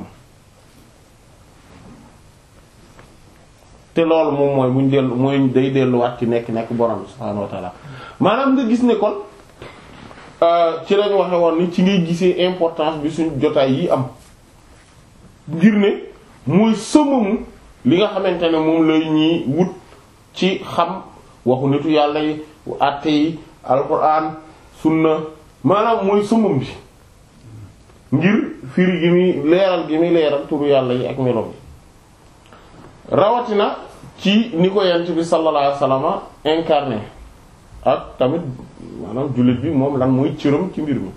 te loolu moom mooy buñ dellu mooy day delluwaat ci nekk nekk borom subhaanahu wa ta'ala maanaam nga gis ne kon ci lañu waxe woon ni ci ngay gisee importance bi suñ jotaay yi am ngir ne mooy sëmamu li nga xamante ne moom lay ñuy wut ci xam waxu nitu yàlla yi àtte yi alquran sunna maanaam mooy sëmam bi ngir firi gi muy leeral gi muy leeral turu yàlla yi ak meloom yi rawatina ci ni ko yent bi sallallahu alayhi wasallam incarné ak tamit maanaam jullit bi moom lan mooy cëram ci mbir mi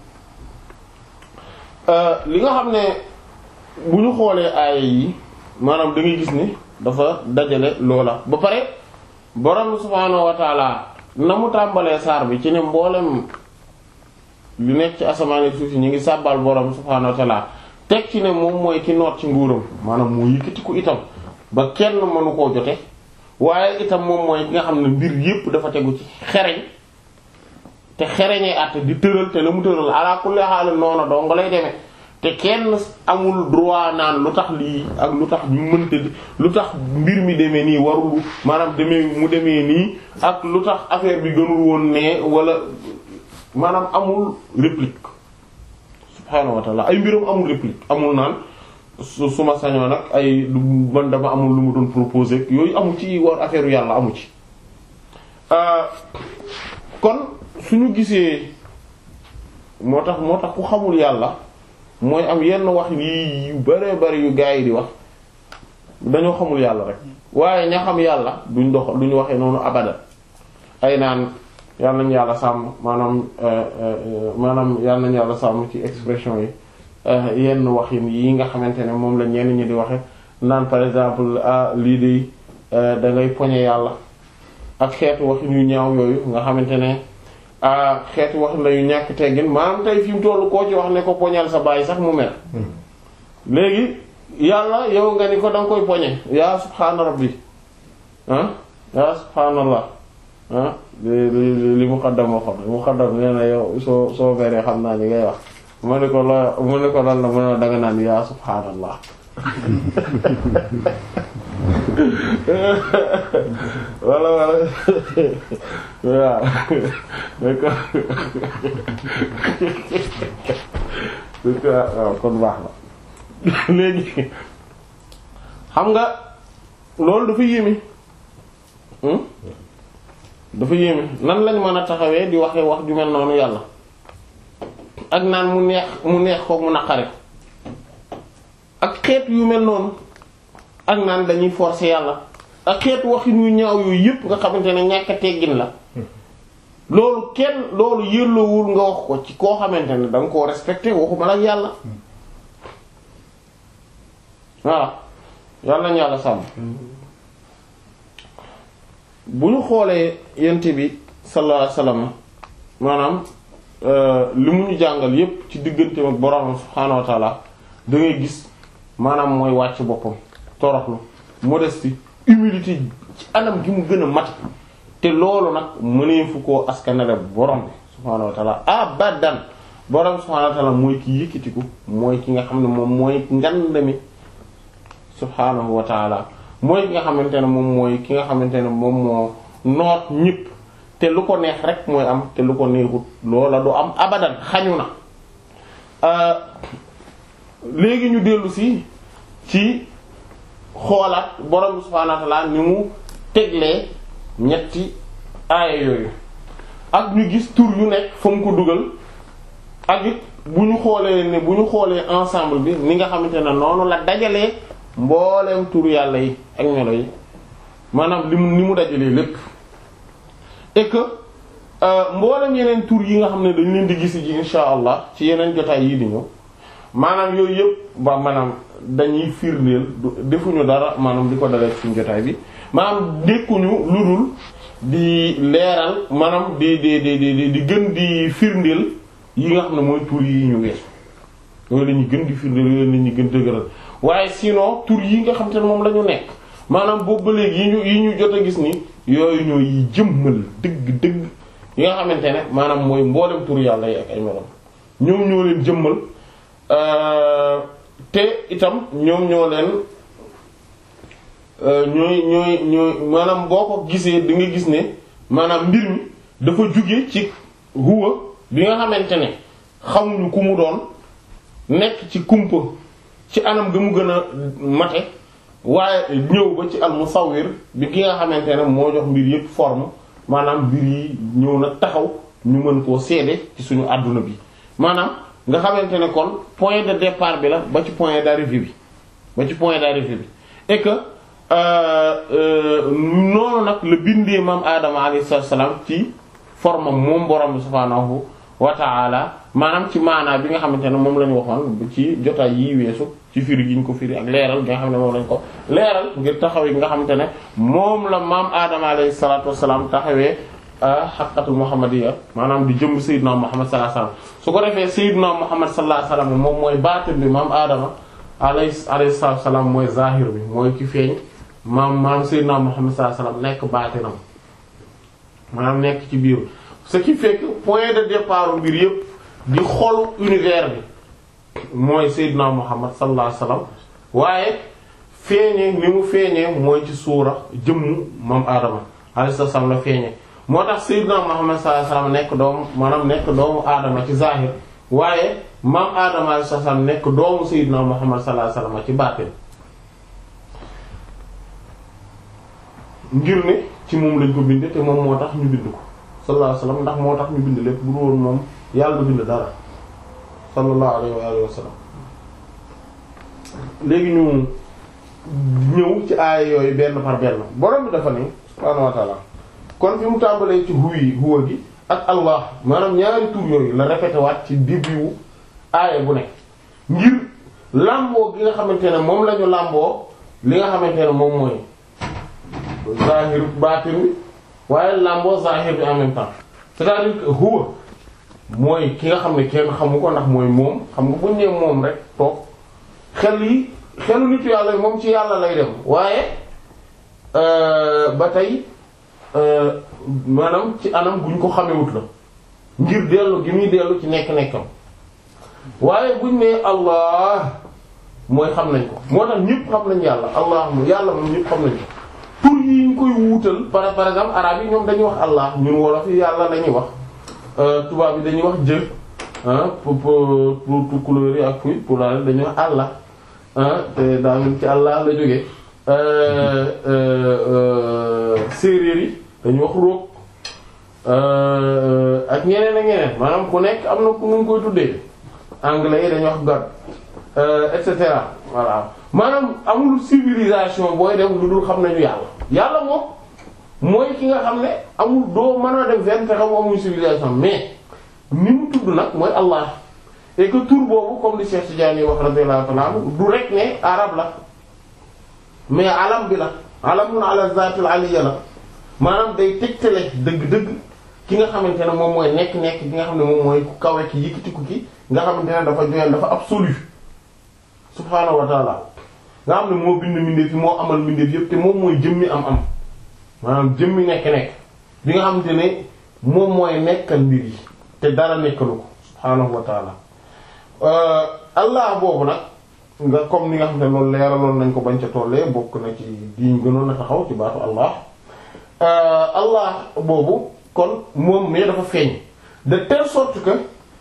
li nga xam ne bu ñu xoolee aaya yi maanaam da ngay gis ni dafa dajale loola ba pare borom subhaanahu wa taala na mu tàmbalee saar bi ci ne mboolem lu nekk ci asamaan ak suuf si ñu ngi sàbbal borom subhaanahu wa taala teg ci ne moom mooy ki noot ci nguuram maanaam moo yëkkati ko itam ba kenn mënu koo jote waaye itam moom mooy ki nga xam ne mbir yépp dafa tegu ci xereñ te xereñee àtte di tëral te la mu tëral ala kulli haal noonu doo nga lay demee te kenn amul droit naan lu tax lii ak lu tax ñu mënta lu tax mbir mi demee nii warul maanaam demee mu demee nii ak lu tax affaire bi gënul woon ne wala maanaam amul réplique subhaanahu wa ta'ala ay mbiram amul réplique amul naan su su ma sañoon nag ay lu man dama amul lu mu doon proposer yooyu amu ci war affaire yàlla amu ci kon suñu gisee moo tax moo tax ku xamul yàlla mooy am yenn wax yi yu bare bari yu gaa yi di wax dañoo xamul yàlla rek waaye ña xam yàlla duñ dox duñ waxee noonu abada ay naan yàlla nañu yàlla sàmm maanaam maanaam yàlla nañu yàlla sàmm ci expression yi yenn wax yi nga xamante ne moom la ñenn ñi di waxe naan par exemple ah lii de da ngay poñe yàlla ak xeetu wax yu ñaaw yooyu nga xamante ne ah xeetu wax la yu ñàkk teggin maanaam tey fi mu tollu koo ci wax ne ko poñal sa baay sax mu mer léegi yàlla yow nga ni ko danga koy poñe yaa subhaana rabbi ah yaa subhaanallah ah li li li muqaddam waxoon muqaddam nee na yow soo soo veree xam naa ni ngay wax mu ne ko la mu ne ko lan la mu ne danga naan yaa subhaanallah wala wala waaw d'accord waaw kon baax na léegi xam nga loolu dafa yéeme dafa yéeme nan lañ mën a taxawee di waxee wax ju mel noonu yàlla ak naan mu neex mu neex ko mu naqare ak xeet yu mel noonu ak naan dañuy forcer yàlla ak xeetu waxin yu ñaaw yooyu yëpp nga xamante ne ñàkk a teggin la loolu kenn loolu yëlloowul nga wax ko ci koo xamante ne da nga koo respecté waxuma la ak yàlla waaw yàlla nañu yàlla sàmm bu ñu xoolee yent bi sallallahu alayhi wasallam maanaam li mu ñu jàngal yépp ci digganteem ak borom subhaanahu wa ta'ala da ngay gis maanaam mooy wàcc boppam toroxlu modestie humilité ci anam gi mu gën a mat te loolu nag mëneefu koo askanale borom bi subhaanahu wa ta'ala abadan borom subhaanahu wa ta'ala mooy ki yëkkatiku mooy ki nga xam ne moom mooy ngandami subhaanahu wa ta'ala mooy ki nga xamante ne moom mooy ki nga xamante ne moom moo noot ñëpp te lu ko neex rek mooy am te lu ko neexut loola du am abadan xañu na léegi ñu dellu si ci xoolaat borom subhaanahu wa ta'ala ni mu teglee ñetti aaya yooyu ak ñu gis tur yu nekk fa mu ko dugal ak it bu ñu xoolee ne bu ñu xoolee ensemble bi ni nga xamante ne noonu la dajalee mbooleem tur yàlla yi ak melo yi maanaam li mu ni mu dajalee lépp et que mbooleem yeneen tur yi nga xam ne dañ leen di gis ji insha allah ci yeneen jotaay yii di ñëw maanaam yooyu yëpp ba maanaam dañuy firndeel defuñu dara maanaam di ko dalee suñu jotaay bi maanaam dékkuñu lu dul di leeral maanaam di di di di di gën di firndeel yi nga xam ne mooy tur yi ñu weesu yooyu la ñuy gën di firndeel yooyu la ñuy gën dëgëral waaye sinon tur yi nga xam te ne moom la ñu nekk maanaam boobu ba léegi yi ñu yi ñu jot a gis ni yooyu ñoo yi jëmmal dëgg dëgg yi nga xamante ne maanaam mooy mboolem tur yàlla yi ak ay melam ñoom ñoo leen jëmmal te itam ñoom ñoo leen ñooy ñooy ñooy maanaam boo ko gisee di nga gis ne maanaam mbir mi dafa jóge ci huwa bi nga xamante ne xamuñu ku mu doon nekk ci kumpa ci anam ga mu gën a mate waaye ñëw ba ci al musawwir bi ki nga xamante ne moo jox mbir yépp forme maanaam mbir yi ñëw na taxaw ñu mën koo seede ci suñu àdduna bi maanaam nga xamante ne kon point de départ bi la ba ci point d'arrivée bi ba ci point d'arrivée bi et que noonu nag la bindee maam Adama alayhi salaam ci forme moom borom subhaanahu wa ta'ala maanaam ci maanaa bi nga xamante ne moom lañu waxoon ci jotaay yi weesu ci firi gi ñu ko firi ak leeral gi nga xam ne moom lañ ko leeral ngir taxaw yi nga xamante ne moom la maam Adama alayhi salaatu wassalaam taxawee xaqatul muhammadiyya maanaam di jëm sayyidina Muhammad sallallahu alayhi wasallam su ko defee sayyidina Muhammad sallallahu alayhi wasallam moom mooy baatin bi maam Adama alayhi alayhi salaam mooy zahir bi mooy ki feeñ maam maam sayyidina Muhammad sallallahu alayhi wasallam nekk baatinam maanaam nekk ci biir ce qui fait que point de départ mbir yépp di xolu univers bi mooy sayyidina Muhammad sallallahu alayhi wasallam waaye feeñee ni mu feeñee mooy ci suura jëmmu maam Adama alayhi salaam la feeñee moo tax sayyidina Muhammad sallallahu alayhi wasallam nekk doomu maanaam nekk doomu Adama ci zahir waaye maam Adama alayhi salaam nekk doomu sayyidina Muhammad sallallahu alayhi wasallam ci baatin ngir ne ci moom lañ ko bindee te moom moo tax ñu bind ko sallallahu alayhi wasallam ndax moo tax ñu bind lépp bu dul woon moom yàlla du bind dara sallallahu alayhi wa alihi wasallam. léegi ñu ñëw ci aaya yooyu benn par benn borom bi dafa ni subhaanahu wa ta'ala kon fi mu tàmbalee ci huwi huwa gi ak allah maanaam ñaari tur yooyu la répété waat ci début wu aaya bu nekk ngir làmboo gi nga xamante ne moom lañu làmboo li nga xamante ne moom mooy zahir baatin bi waaye làmboo zahir bi en même temps c'est-à-dire que huwa mooy ki nga xam ne kenn xamu ko ndax mooy moom xam nga buñ nee moom rek toog xel yi xelu nitu yàlla moom ci yàlla lay dem waaye ba tey maanaam ci anam guñ ko xamewut la ngir dellu gi muy dellu ci nekk-nekkam waaye buñ nee allah mooy xam nañ ko moo tax ñëpp xam nañ yàlla allah moom yàlla moom ñëpp xam nañ ko tur yi ñu koy wuutal par par exemple arabe yi ñoom dañuy wax allah ñun wolof yi yàlla lañuy wax tubaab yi dañuy wax jë ah pour pour pour couleur yi ak fuy pour la dañuy wax allah te daa mel ci allah la jógee séeréer yi dañuy wax roog ak ñeneen ak ñeneen maanaam ku nekk am na ku nu koy tuddee anglais yi dañuy wax god et cetera voilà maanaam amul civilisation booy dem lu dul xam nañu yàlla yàlla moom mooy ki nga xam ne amul doo mën a dem fenn te xam amul civilisation mais ni mu tudd nag mooy allah et que tur boobu comme li Cheikh Tidiane yi wax radiyallahu ta'ala anhu du rek ne arab la mais alam bi la alamun ala zatil aliyya la maanaam day tegtale dëgg-dëgg ki nga xamante ne moom mooy nekk-nekk ki nga xam ne moom mooy ku kawe ki yëkkatiku ki nga xamante ne dafa joyal dafa absolu subhaanahu wa ta'ala nga xam ne moo bind mbindeef yi moo amal mbindeef yépp te moom mooy jëmmi am-am maanaam jëmmi nekk-nekk bi nga xamante ne moom mooy nekkal mbir yi te dara nekkalu ko subhaanahu wa ta'ala allah boobu nag nga comme ni nga xam ne loolu leeraloon nañ ko bañ ca tollee bokk na ci diñ gënoon a taxaw ci baatu allah allah boobu kon moom mais dafa feeñ de telle sorte que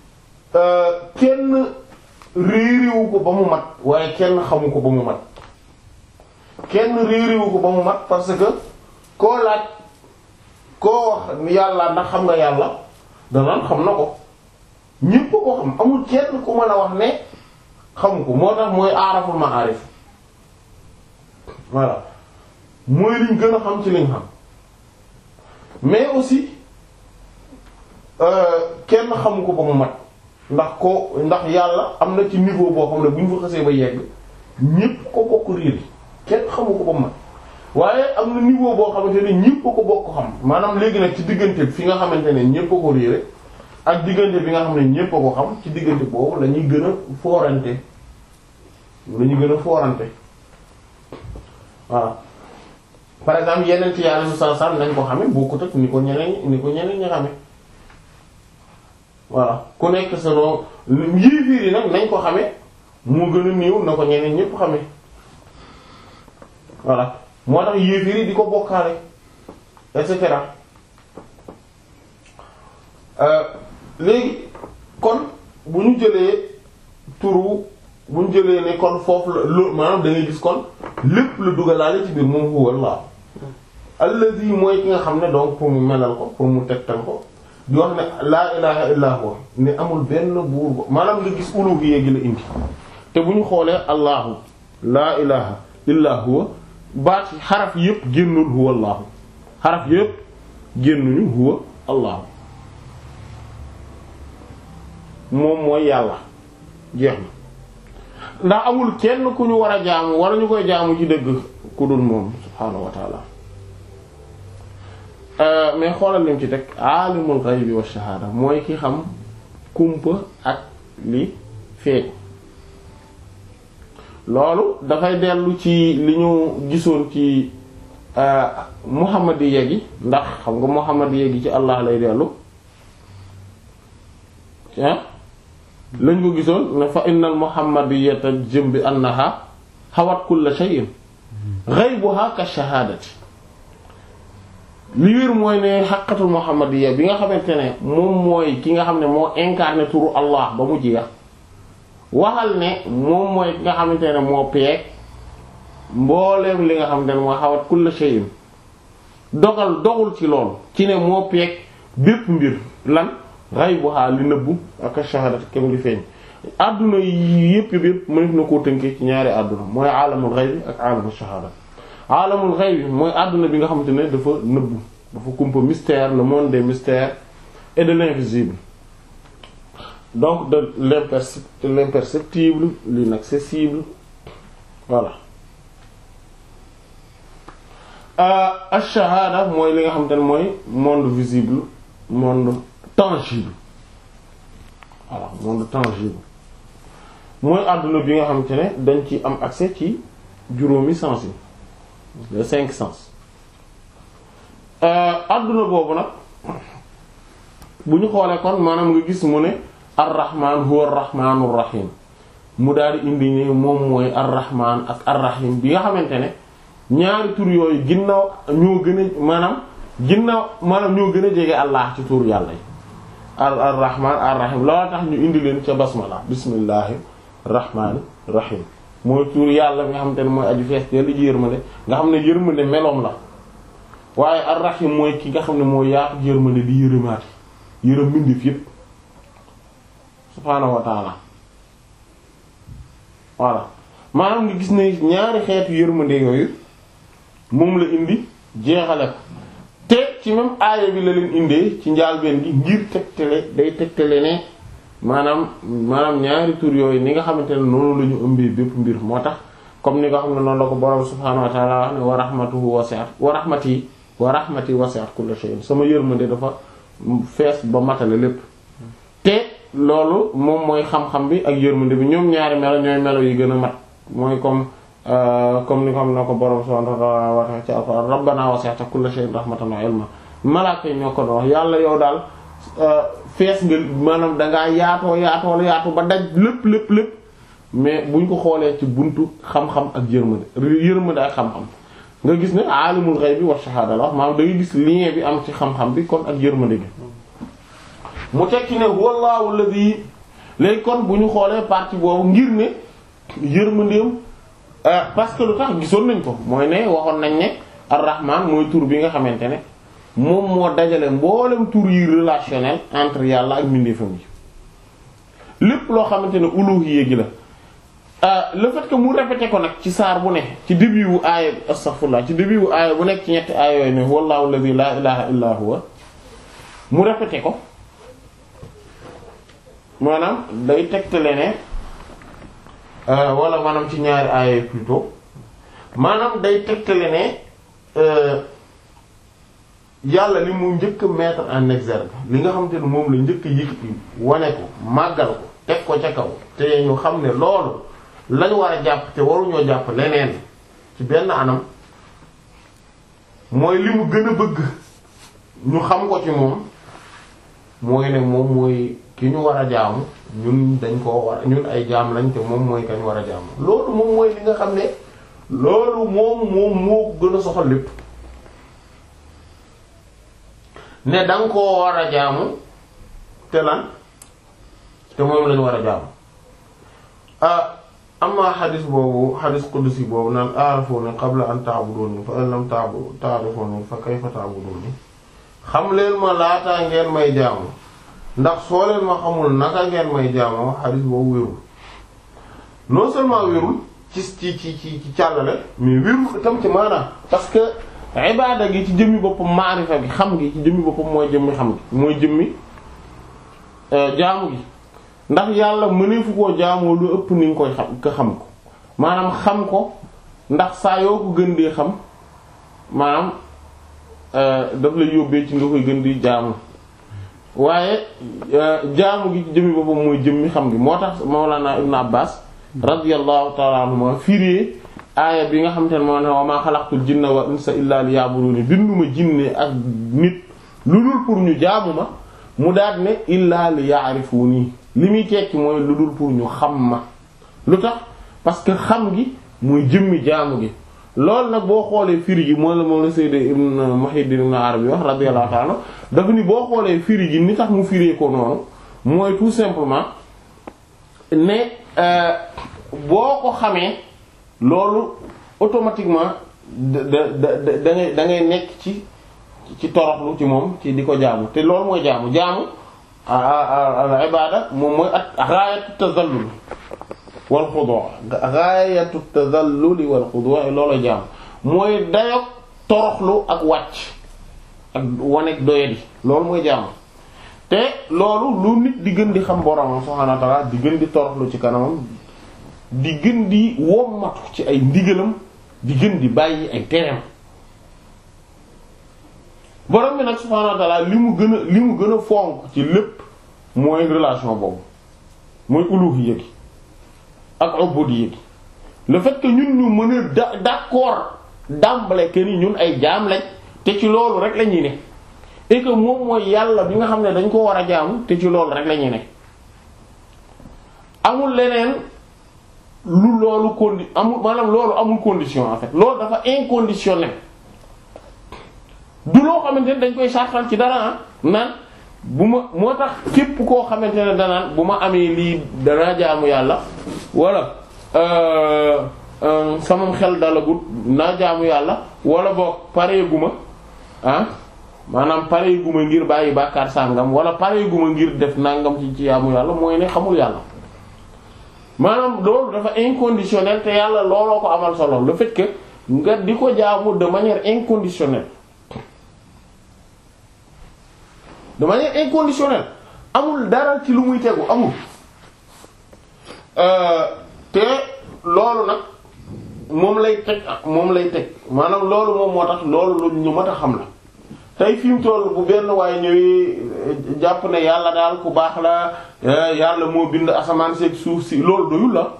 kenn réeréwu ko ba mu mat waaye kenn xamu ko ba mu mat kenn réeréwu ko ba mu mat parce que koo laaj koo wax yàlla ndax xam nga yàlla danaan xam na ko ñépp ko xam amul kenn ku mën a wax ne xamu ko moo tax mooy aaraful ma'arif voilà mooy liñ gën a xam ci liñ xam mais aussi kenn xamu ko ba mu mat ndax ko ndax yàlla am na ci niveau boo xam ne bu ñu fa xasee ba yegg ñépp ko bokk réer kenn xamu ko ba mu mat waaye am na niveau boo xamante ne ñépp ko bokk xam maanaam léegi nag ci diggante fi nga xamante ne ñépp ko réere ak diggante bi nga xam ne ñépp ko xam ci diggante boobu la ñuy gën a foorante la ñuy gën a foorante voilà par exemple yeneen ci yàlla sallallahu alayhi wasallam nañ ko xame bokkut ak ni ko ñeneen ni ko ñeneen ñi xame voilà ku nekk selon yéefiir yi nag nañ ko xame moo gën a néew na ko ñeneen ñépp xame voilà moo tax yéefiir yi di ko bokkaale et cetera léegi kon bu ñu jëlee turu bu ñu jëlee ne kon foofu la lo maanaam da ngay gis kon lépp la dugalaale ci biir moom huwa Allah allazi mooy ki nga xam ne donc pour mu melal ko pour mu tegtal ko di wax ne laa ilaha illa huwa ne amul benn buur maanaam nga gis uluhiyya gi la indi te bu ñu xoolee allahu laa ilaha illa huwa baat xaraf yépp génnul huwa allahu xaraf yépp génnuñu huwa allahu moom mooy yàlla jeex na ndax amul kenn ku ñu war a jaamu wala ñu koy jaamu ci dëgg ku dul moom subhaanahu wa taala mais xoolal lim ci teg aalimul ghaybi wa shahaada mooy ki xam kumpa ak li feeñ loolu dafay dellu ci li ñu gisoon ci muhammadiyya gi ndax xam nga muhammadiyya gi ci Allah lay dellu ah lañ ko gisoon ne fa innal muhammadiyyata jëm bi annaha hawat kulla shay'in ghaybuha ka shahadati li wér mooy ne xaqatul muhammadiyya bi nga xamante ne moom mooy ki nga xam ne moo incarné turu Allah ba mu jeex waxal ne moom mooy ki nga xamante ne moo peeg mbooleem li nga xamante ne moo hawat kulla shay'in dogal dogul ci loolu ci ne moo peeg bépp mbir lan ghaybuha li nëbbu ak shahadat kem li feeñ adduna yi yëpp yëpp mënef na koo tënkee ci ñaari adduna mooy alamul ghayb ak alamul shahada alamul ghayb mooy adduna bi nga xamante ne dafa nëbbu dafa kumpa mystère le monde des mystères et de l'invisible donc de l'imperce de l'imperceptible l'inaccessible voilà ash-shahada mooy li nga xamante ne mooy monde visible monde tangible voilà monde tangible mooy àdduna bi nga xamante ne dañ ci am accès ci juróomi sens yi les cinq sens àdduna boobu nag bu ñu xoolee kon maanaam nga gis mu ne ar-rahman huwa ar-rahmanur rahim mu daal di indi ni moom mooy ar-rahman ak ar-rahim bi nga xamante ne ñaari tur yooyu ginnaaw ñoo gën a maanaam ginnaaw maanaam ñoo gën a jege Allah ci tur yàlla yi ar-rahman ar-rahim loolu tax ñu indi leen ca basmala bismillahir rahmanir rahim mooy tur yàlla bi nga xamante ne mooy aju fees yàlla ji yërmande nga xam ne yërmande meloom la waaye ar-rahim mooy ki nga xam ne mooy yaatu yërmande di yërëmaati yërëm mbindeef yépp subhaanahu wa ta'ala voilà maanaam nga gis ne ñaari xeetu yërmande yooyu moom la indi jeexale ko te ci même aaya bi la leen indee ci njaalbeen gi ngir tegtale day tegtale ne maanaam maanaam ñaari tur yooyu ni nga xamante ne noonu la ñu ëmbee bépp mbir moo tax comme ni nga xam ne noonu la ko borom subhaanahu wa ta'ala wax ne wa rahmatuhu wasi'at wa rahmati wa rahmati wasi'at kulla shay'in sama yërmande dafa fees ba matale lépp te loolu moom mooy xam-xam bi ak yërmande bi ñoom ñaari melo ñooy melo yi gën a mat mooy comme comme ni nga xam ne ko borom subhaanahu wa ta'ala wax ci alquran rabbana wasi'ta kulla shay'in rahmatan wa ilma malaaka yi ñoo ko doon wax yàlla yow daal fees nga maanaam dangaa yaatoo yaatoo la yaatu ba daj lépp lépp lépp mais buñ ko xoolee ci buntu xam-xam ak yërmande yërmande ak xam-xam nga gis ne aalimul ghaybi wa shahada la wax maanaam da ngay gis lien bi am ci xam-xam bi kon ak yërmande gi mu tekki ne wallahu alladhi léegi kon bu ñu xoolee partie boobu ngir ne yërmandeem parce que lu tax gisoon nañ ko mooy ne waxoon nañ ne ar-rahman mooy tur bi nga xamante ne moom moo dajale mboolem tur yi relationnel entre yàlla ak mbindeefam yi lépp loo xamante ne uluhiyya gi la le fait que mu répété ko nag ci saar bu ne ci début wu aaya astaghfirullah ci début wu aaya bu nekk ci ñetti aaya yooyu ne wallahu alladhi la ilaha illa huwa mu répété ko maanaam day tegtale ne wala maanaam ci ñaari aaya plutôt maanaam day tegtale ne yàlla li mu njëkk a mettre en exergue li nga xamante ne moom la njëkk a yëkkati wane ko màggal ko teg ko ca kaw te ñu xam ne loolu lañu war a jàpp te waruñoo jàpp leneen ci benn anam mooy li mu gën a bëgg ñu xam ko ci moom mooy ne moom mooy ki ñu war a jaamu ñun dañ koo war ñun ay jaam lañ te moom mooy kañ war a jaamu loolu moom mooy li nga xam ne loolu moom moom moo gën a soxal lépp ne danga koo war a jaamu te lan te moom lañu war a jaamu ah amma xadis boobu xadis qudsi boobu naan aarifuni qabla an ta'buduni fa in lam ta'budu ta'rifuni fa kayfa ta'buduni xam leen ma laataa ngeen may jaamu ndax soo leen ma xamul naka ngeen may jaamoo xadis boobu wérul non seulement wérul ci ci ci ci ci càllale mais wérul tam ci maanaam parce que ibaada gi ci jëmmi boppam maarifa gi xam gi ci jëmmi boppam mooy jëmmi xam gi mooy jëmmi jaamu gi ndax yàlla mëneefu koo jaamoo lu ëpp ni nga koy xam nga xam ko maanaam xam ko ndax saa yoo ko gën di xam maanaam daf lay yóbbee ci nga koy gën di jaamu waaye jaamu gi ci jëmmi boppam mooy jëmmi xam gi moo tax Mawlana Ibn Abbas radiyallahu ta'ala anhuma firee aaya bi nga xamante ne moo ne wa maa xalaqtul jinna wal insa illa liya'budun binduma jinne ak nit lu dul pour ñu jaamu ma mu daal ne illa liya'rifuni li muy tekki mooy lu dul pour ñu xam ma lu tax parce que xam gi muy jëmmi jaamu gi loolu nag boo xoolee firi gi moo la moom la Sayyid Ibn Muhyiddin Ibn Arabi wax radiyallahu ta'ala dafa ni boo xoolee firi gi ni tax mu firee ko noonu mooy tout simplement ne boo ko xamee loolu automatiquement da da da da ngay da ngay nekk ci ci toroxlu ci moom ci di ko jaamu te loolu mooy jaamu jaamu al ibada moom mooy at ghayatu tazallul wal xudu' ghayatu tazallul wal xudu' loolu jaamu mooy dayok toroxlu ak wàcc ak wanek doyadi loolu mooy jaamu te loolu lu nit di gën di xam borom subhanahu wa ta'ala di gën di toroxlu ci kanamam di gën di wommatu ci ay ndigalam di gën di bàyyi ay tereem borom bi nag subhanahu wa ta'ala li mu gën a li mu gën a fonk ci lépp mooy relation boobu mooy uluhiyya gi ak ubudiyya gi le fait que ñun ñu mën a da d'accord d'emblée que ni ñun ay jaam lañ te ci loolu rek la ñuy ne et que moom mooy yàlla bi nga xam ne dañ ko war a jaamu te ci loolu rek la ñuy ne amul leneen lu loolu condi amul maanaam loolu amul condition en fait loolu dafa inconditionnel du loo xamante ne dañ koy sartal ci dara ah naan bu ma moo tax képp koo xamante ne danaan bu ma amee lii danaa jaamu yàlla wala euh euh sama xel dalagut naa jaamu yàlla wala boog pareeguma ah maanaam pareeguma ngir bàyyi bàkkaar sàngam wala pareeguma ngir def nangam ci ci jaamu yàlla mooy ne xamul yàlla maanaam loolu dafa inconditionnel te yàlla looloo ko amal solo le fait que nga di ko jaamu de manière inconditionnelle de manière inconditionnelle amul dara ci lu muy tegu amul te loolu nag moom lay teg moom lay teg maanaam loolu moom moo tax loolu lu ñu mat a xam la tey fi mu toll bu benn waaye ñëwee jàpp ne yàlla daal ku baax la yàlla moo bind asamaan seeg suuf si loolu doyul la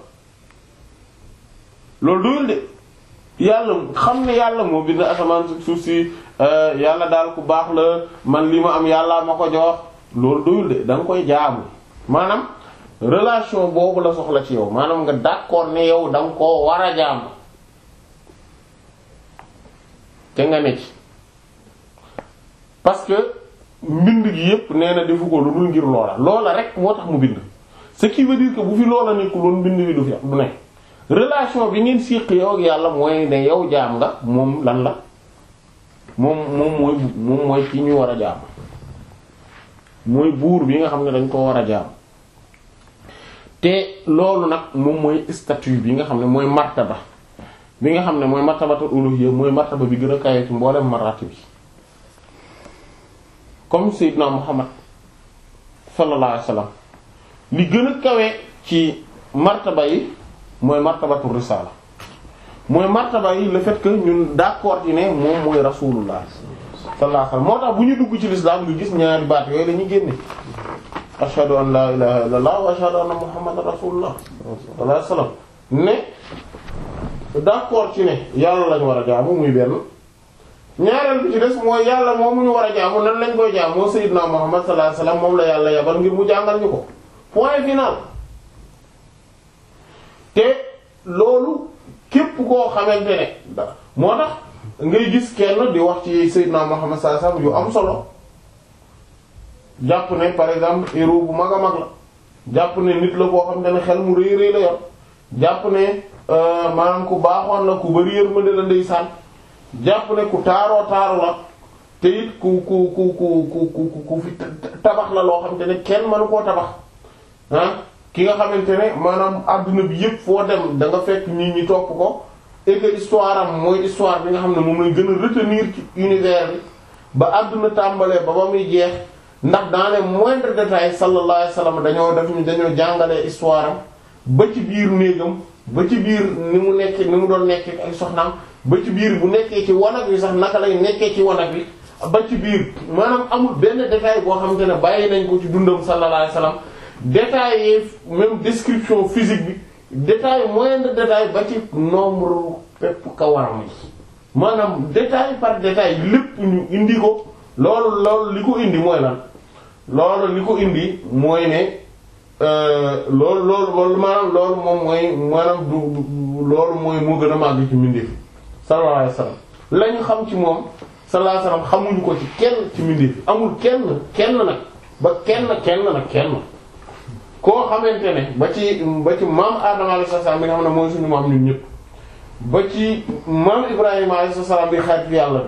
loolu doyul de yàlla xam ne yàlla moo bind asamaan seeg suuf si yàlla daal ku baax la man li ma am yàlla ma ko jox loolu doyul de da nga koy jaamu maanaam relation boobu la soxla ci yow maanaam nga d'accord ne yow da nga koo war a jaamu te nga ne ci parce que mbind gi yépp nee na defu ko lu dul ngir loola loola rek moo tax mu bind ce qui veut dire que bu fi loola nekkul woon mbind bi du fi du nekk relation bi ngeen siq yow ak yàlla mooy ne yow jaam nga moom lan la moom moom mooy moom mooy ki ñu war a jaam mooy buur bi nga xam ne dañ ko war a jaam te loolu nag moom mooy statut bi nga xam ne mooy martaba bi nga xam ne mooy martabatul uluhiyya mooy martaba bi gën a kawe ci mboolem maratib bi comme Seydina Muhammad sallallahu alayhi wasallam li gën a kawe ci martaba yi mooy martabatul risala mooy martaba yi le fait que ñun d'accord ci ne moom mooy rasulullah sallallahu alayhi wasallam moo tax bu ñu dugg ci l'islam nga gis ñaari baat yooyu la ñuy génne ashhadu an la ilaha illallah wa ashhadu anna muhammadan rasulullah sallallahu alayhi wasallam ne d'accord ci ne yàlla lañu war a jaamu muy benn ñaareel bi ci des mooy yàlla moom mu ñu war a jaamu nan lañ koy jaamu sayyidna muhammad sallallahu alayhi wasallam moom la yàlla yabal ngir mu jàngal ñu ko point final te loolu képp koo xamante ne moo tax ngay gis kenn di wax ci sayyidna muhammad sallallahu alayhi wasallam yu am solo jàpp ne par exemple héros bu mag a mag la jàpp ne nit la koo xam ne xel mu rëy rëy la yor jàpp ne maanaam ku baaxoon la ku bari yërmande la ndeysaan jàpp ne ku taaroo taaru la te it ku ku ku ku ku ku ku fi tabax la loo xamante ne kenn mënu koo tabax ah ki nga xamante ne maanaam adduna bi yëpp foo dem da nga fekk nit ñi topp ko et que histoire am mooy histoire bi nga xam ne moom lay gën a retenir ci univers bi ba adduna tàmbalee ba ba muy jeex ndax dans les moindres détails sallallahu alayhi wasallam dañoo def ñu dañoo jàngalee histoire am ba ci biir néegam ba ci biir ni mu nekk ni mu doon nekk ay soxnaam ba ci biir bu nekkee ci wanag wi sax naka lay nekkee ci wanag wi ba ci biir maanaam amul benn détail boo xamante ne bàyyi nañ ko ci dundam sallallahu alayhi wasallam détails yi même description physique bi détail moindre détail ba ci nombre pepp kawaram yi maanaam détail par détail lépp ñu indi ko loolu loolu li ko indi mooy lan loolu li ko indi mooy ne loolu loolu loolu maanaam loolu moom mooy maanaam du loolu mooy moo gën a màgg ci mbindeef sallallahu alayhi wasallam la ñu xam ci moom sallallahu alayhi wasallam xamuñu ko ci kenn ci mbindeef amul kenn kenn nag ba kenn kenn nag kenn koo xamante ne ba ci ba ci maam Adama alayhi salaam bi nga xam ne mooy suñu maam ñun ñëpp ba ci maam Ibrahima alayhi salaam bi xarit yàlla bi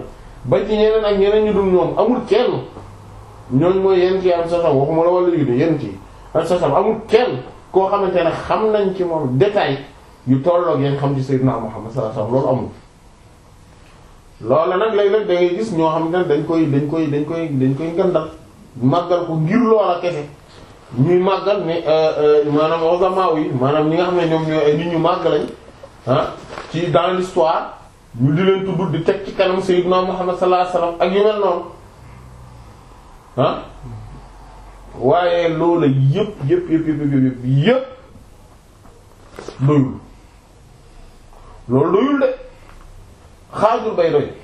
ba ci ñeneen ak ñeneen ñu dul ñoom amul kenn ñooñ mooy yent yi am sasam waxuma la wala yu de yent yi am sasam amul kenn koo xamante ne xam nañ ci moom détail yu tolloog yañ xam ci Sayyidina Muhammad sallallahu alayhi wasallam loolu amul loolu nag léeg-léeg da ngay gis ñoo xam ne dañ koy dañ koy dañ koy dañ koy ngandal màggal ko ngir loola kese ñuy màggal ne maanaam ulama yi maanaam ñi nga xam ne ñoom ñooy ay nit ñu màgg lañ ah ci dans l'histoire ñu di leen tudd di teg ci kanam Sayyidina Muhammad sallallahu alayhi wasallam ak yu mel noonu ah waaye loola yëpp yëpp yëpp yëpp yëpp yëpp doyul loolu doyul de xaajul bay doy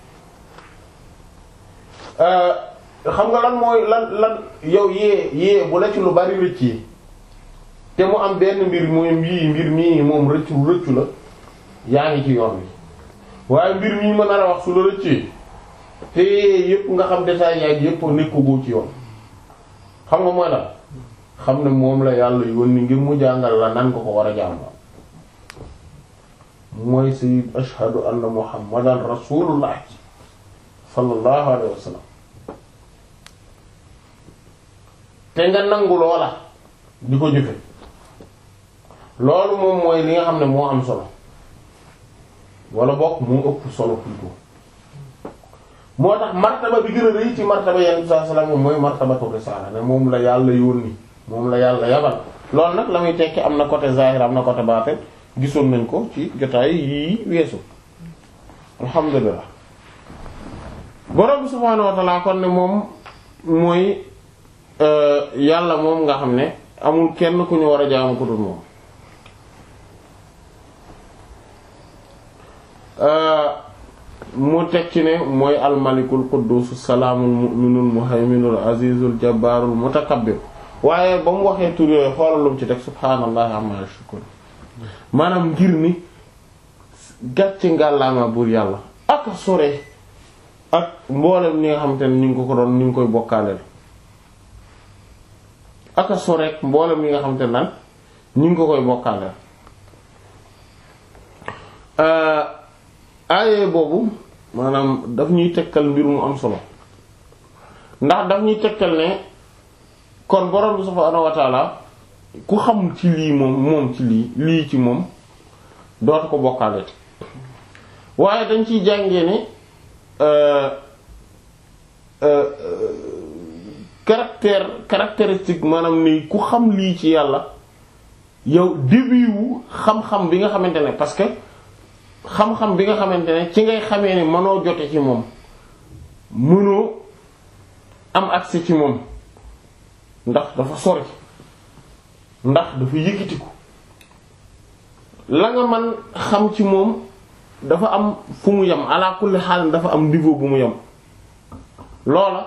xam nga lan mooy lan lan yow yee yee bu la ci lu bari rëcc yi te mu am benn mbir mooy mbii mbir mii moom rëccu rëccu la yaa ngi ci yoon wi waaye mbir mii ma nar a wax su la rëccee te yépp nga xam détails yaay yépp nekkagoo ci yoon xam nga mooy la xam ne moom la yàlla yónni ngir mu jàngal la nan ko ko war a jàmba mooy sayyid ashhadu anna muhammadan rasulullah sallallahu alayhi wa sallam te nga nangu loola di ko jëfe loolu moom mooy li nga xam ne moo am solo wala bokk moo ëpp solo plutôt moo tax martaba bi gën a rëy ci martaba yenn saa salaam moom mooy martabatu risaala ne moom la yàlla yónni moom la yàlla yabal loolu nag la muy tekki am na côté zahir am na côté baatin gisoon nañ ko ci jotaay yii weesu alhamdulillah borom subhaanahu wa ta'ala kon ne moom mooy yàlla moom nga xam ne amul kenn ku ñu war a jaamu ku dul moom mu teg ci ne mooy almalikul quddus salaamul mu'minul muhayminul azizul jabbarul mutakabbir waaye ba mu waxee tur yooyu xoolalum ci teg subhaanallahi amma yushrikun maanaam ngir ni gàcce ngàllaama buur yàlla ak sore ak mboolem ni nga xamante ne ñu ngi ko ko doon ñu ngi koy bokkaaleel ak a sore mboolem ni nga xamante ne naan ñu ngi ko koy bokkaaleel aaye boobu maanaam daf ñuy tekkal mbir mu am solo ndax daf ñuy tekkal ne kon borom bi subhaanahu wa ta'ala ku xam ci lii moom moom ci lii lii ci moom dootu ko bokkaale waaye dañ ciy jàngee ne caractère caractéristique maanaam ni ku xam lii ci yàlla yow début wu xam-xam bi nga xamante ne parce que xam-xam bi nga xamante ne ci ngay xamee ne mënoo jote ci moom mënoo am accès ci moom ndax dafa sori ndax dafa yëkkatiku la nga mën xam ci moom dafa am fu mu yem ala kulli xaal dafa am niveau bu mu yem loola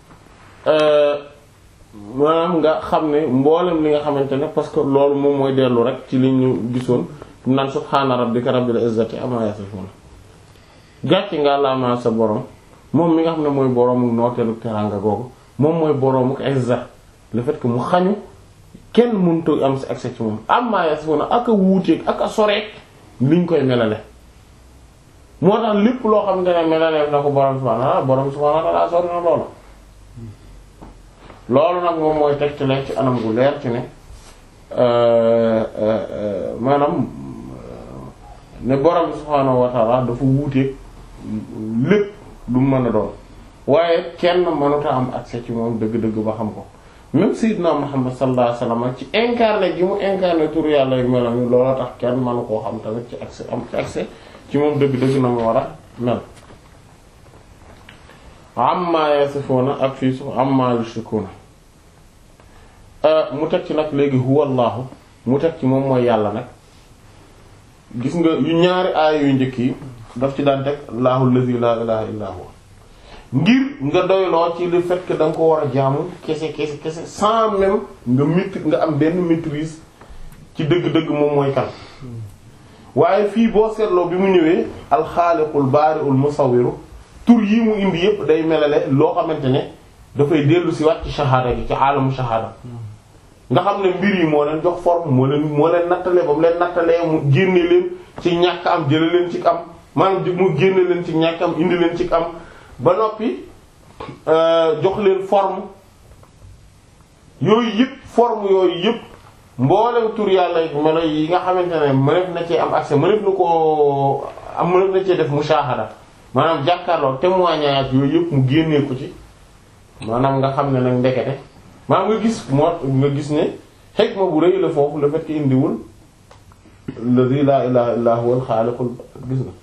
maanaam nga xam ne mboolem li nga xamante ne parce que loolu moom mooy dellu rek ci li ñu gisoon naan subhaana rabbika rabbil izzati amma yasifun gàcce nga la ma sa borom moom mi nga xam ne mooy boroomu nooteelu teranga googu moom mooy boroomu izza le fait que mu xañu kenn mënut am si accès ci moom amma yasifun ak a wuuteeg ak a soreek liñ koy melale moo tax lépp loo xam ne melale na ko borom subhaana borom subhaana wa ta'ala sori na loolu loolu nag moom mooy teg ci leen ci anam gu leer ci ne maanaam ne borom subhaanahu wa ta'ala dafa wuuteeg lépp lu mën a doon waaye kenn mënuta am accès ci moom dëgg-dëgg ba xam ko même Sayyidina Muhammad sallallahu alayhi wasallam ci incarné gi mu incarné tur yàlla yu mel ni looloo tax kenn mënu koo xam tamit ci accès am ci accès ci moom dëgg-dëgg na mu war a mel amma yasifuna ak fii su amma yushrikuna mu teg ci nag léegi huwa Allahu mu teg ci moom mooy yàlla nag gis nga yu ñaari aay yu njëkk yi daf ci daan teg Allahu allazi la ilaha illa huwa ngir nga doyloo ci le fait que da nga ko war a jaamu kese kese kese sans même nga maîtrise nga am benn maîtrise ci dëgg-dëgg moom mooy kan waaye fii boo seetloo bi mu ñëwee alxaaliqul baari'ul musawwiru tur yi mu indi yépp day melale loo xamante ne dafay dellu si wat ci shahada gi ci aalamu shahada nga xam ne mbir yi moo leen jox forme moo leen moo leen nattalee ba mu leen nattalee mu génne leen ci ñàkk am jële leen ci am maanaam mu génne leen ci ñàkk am indi leen ci am ba noppi jox leen forme yooyu yëpp forme yooyu yëpp mboolem tur yàlla melo yi nga xamante ne mënef na cee am accès mënef na koo am mënef na cee def mushahada maanaam jàkkaarloo témoignage yooyu yëpp mu génnee ko ci maanaam nga xam ne nag ndekete maanaam nga gis moo nga gis ne hikma bu rëy la foofu le fait que indiwul alladhi la ilaha illa huwa al-khaliqul gis nga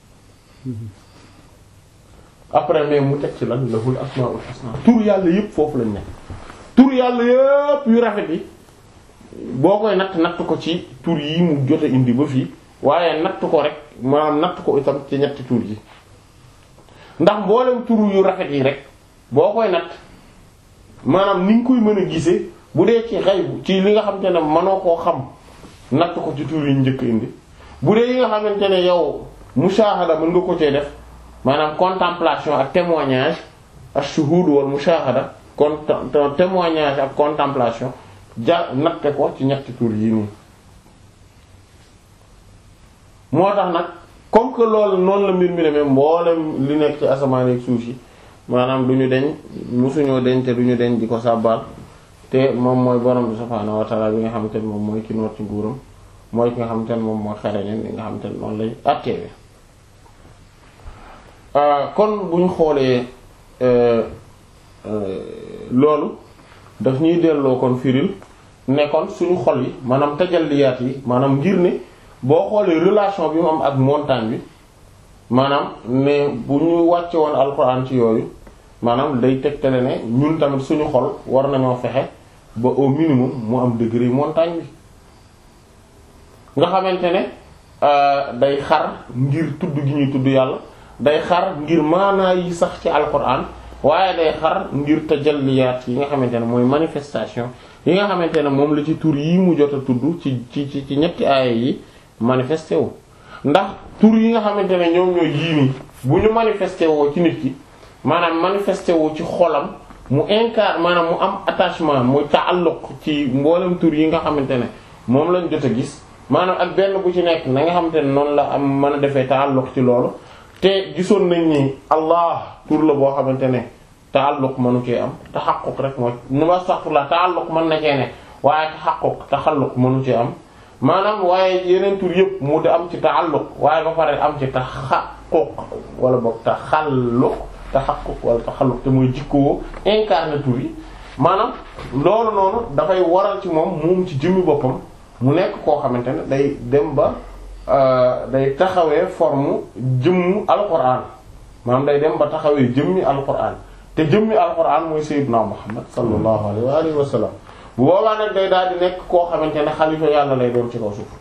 après mais mu teg ci lan lahul asmaul husna tur yàlla yëpp foofu lañ nekk tur yàlla yëpp yu rafet yi boo koy natt natt ko ci tur yi mu jot a indi ba fii waaye natt ko rek maanaam natt ko itam ci ñetti tur yi ndax mboolem tur yu rafet yi rek boo koy natt maanaam ni nga koy mën a gisee bu dee ci xaybu ci li nga xamante ne mënoo koo xam natt ko ci tur yi njëkk indi bu dee yi nga xamante ne yow mushahada mën nga ko cee def maanaam contemplation ak témoignage ak shuhud wal mushahada kon témoignage ak contemplation ja natte ko ci ñetti tur yi nii moo tax nag comme que loolu noonu la mbir mi demee mboolem li nekk ci asamaan ak suuf yi maanaam du ñu deñ musuñoo deñ te du ñu deñ di ko sàbbaal te moom mooy borom bi subhaanahu wa ta'ala bi nga xamante ne moom mooy ki noot ci nguuram mooy ki nga xamante ne moom mooy xarañen li nga xamante ne noonu lay atteewe kon bu ñu xoolee loolu daf ñuy delloo kon firil ne kon suñu xol yi maanaam tajalliyaat yi maanaam ngir ne boo xoolee relation bi mu am ak montagne bi maanaam ne bu ñu wàcce woon alxuraan ci yooyu maanaam day tegtale ne ñun tamit suñu xol war nañoo fexe ba au minimum mu am degré montagne bi nga xamante ne day xar ngir tudd gi ñuy tudd yàlla day xar ngir maanaa yi sax ci alxuraan waaye day xar ngir tajalliyaat yi nga xamante ne mooy manifestation yi nga xamante ne moom la ci tur yi mu jot a tudd ci ci ci ci ñetti aaya yi manifesté wu ndax tur yi nga xamante ne ñoom ñooy yii nii bu ñu manifesté woo ci nit ki maanaam manifesté woo ci xolam mu incarne maanaam mu am attachement muy ta'alluq ci mboolem tur yi nga xamante ne moom lañ jot a gis maanaam ak benn bu ci nekk na nga xamante ne noonu la am mën a defee ta'alluq ci loolu te gisoon nañ ni Allah tur la boo xamante ne ta'alluq mënu cee am tahaqquq rek mooy nu ma astaghfirullah ta'alluq mën na cee ne waaye tahaqquq taxalluq mënu cee am maanaam waaye yeneen tur yëpp mu di am ci ta'alluq waaye ba pare am ci tahaqquq wala boog taxalluq tahaqquq wala taxalluq te mooy jikkoo incarné tur yi maanaam loolu noonu dafay waral ci moom moom ci jëmmi boppam mu nekk koo xamante ne day dem ba day taxawee forme jëmmu alquran maanaam day dem ba taxawee jëmmi alquran te jëmmi alquran mooy sayyiduna Muhammad sallallahu alayhi wa alihi wa sallam bu boobaa nag day daal di nekk koo xamante ne xalifa yàlla lay doon ci kaw suuf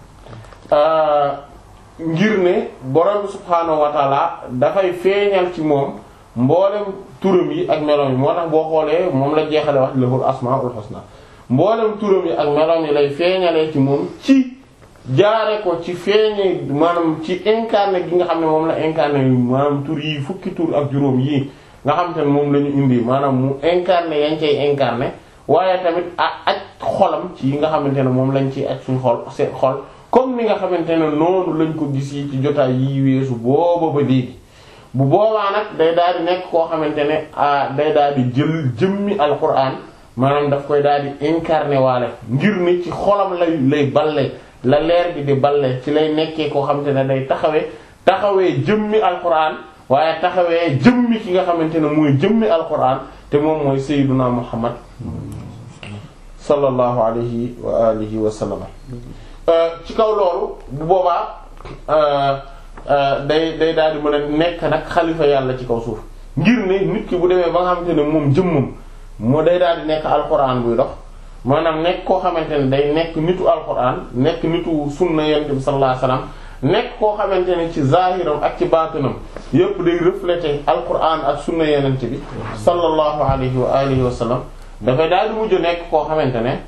ngir ne borom subhaanahu wa taala dafay feeñal ci moom mboolem turam yi ak meloom yi moo tax boo xoolee moom la jeexale wax lahul asmaul husna mboolem turam yi ak meloom yi lay feeñalee ci moom ci jaare ko ci feeñe maanaam ci incarné gi nga xam ne moom la incarné maanaam tur yi fukki tur ak juróom yi nga xam te ne moom la ñu indi maanaam mu incarné yañ cay incarné waaye tamit ak aj xolam ci yi nga xamante ne moom lañ ci aj suñ xol seen xol comme ni nga xamante ne noonu lañ ko gis yi ci jotaay yi weesu booba ba léegi bu boobaa nag day daal di nekk koo xamante ne day daal di jël jëmmi alquran maanaam daf koy daal di incarné waale ngir ni ci xolam lay lay balle la leer gi di balle ci lay nekkee koo xamante ne day taxawee taxawee jëmmi alquran waaye taxawee jëmmi ki nga xamante ne mooy jëmmi alquran te moom mooy sayyiduna Muhammad sallallahu alayhi wa alihi wa sallam ci kaw loolu bu boobaa day day daal di mën a nekk nag xalifa yàlla ci kaw suuf ngir ne nit ki bu demee ba nga xamante ne moom jëmmam moo day daal di nekk alquran buy dox maanaam nekk koo xamante ne day nekk nitu alquran nekk nitu sunna yonent bi sallallahu alayhi wasallam nekk koo xamante ne ci zahiram ak ci baatinam yépp day refléter alquran ak sunna yonent bi sallallahu alayhi wa alihi wa sallam dafay daal di mujj nekk koo xamante ne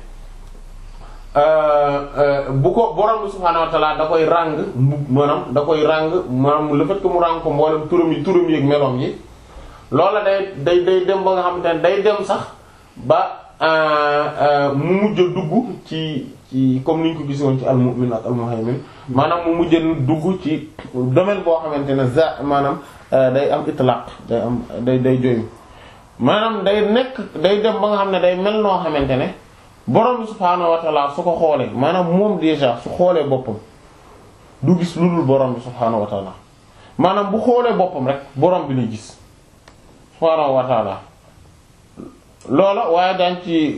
bu ko borom subhaanahu wa ta'ala da koy ràng maanaam da koy ràng maanaam le fait que mu ràng ko mboolem turam yi turam yi ak meloom yi loola day day day dem ba nga xamante ne day dem sax ba mu mujj a dugg ci ci comme ni ñu ko gisoon ci al-mu'min ak al-muhaymin maanaam mu mujj dugg ci domaine boo xamante ne za maanaam day am itlaq day am day day joyu maanaam day nekk day dem ba nga xam ne day mel noo xamante ne borom bi subhaanahu wa ta'ala su ko xoolee maanaam moom déjà su xoolee boppam du gis lu dul borom bi subhaanahu wa ta'ala maanaam bu xoolee boppam rek borom bi lay gis subhaanahu wa ta'ala loola waaye daañ ci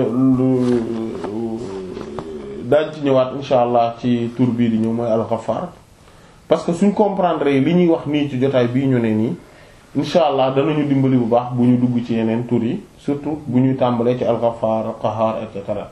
daañ ci ñëwaat insha allah ci tur bii di ñëw mooy al-Ghaffar parce que suñ comprendre li ñuy wax nii ci jotaay bii ñu ne nii insha allah danañu dimbali bu baax bu ñu dugg ci yeneen tur yi surtout bu ñuy tàmbalee ci al-Ghaffar al-Qahhar et cetera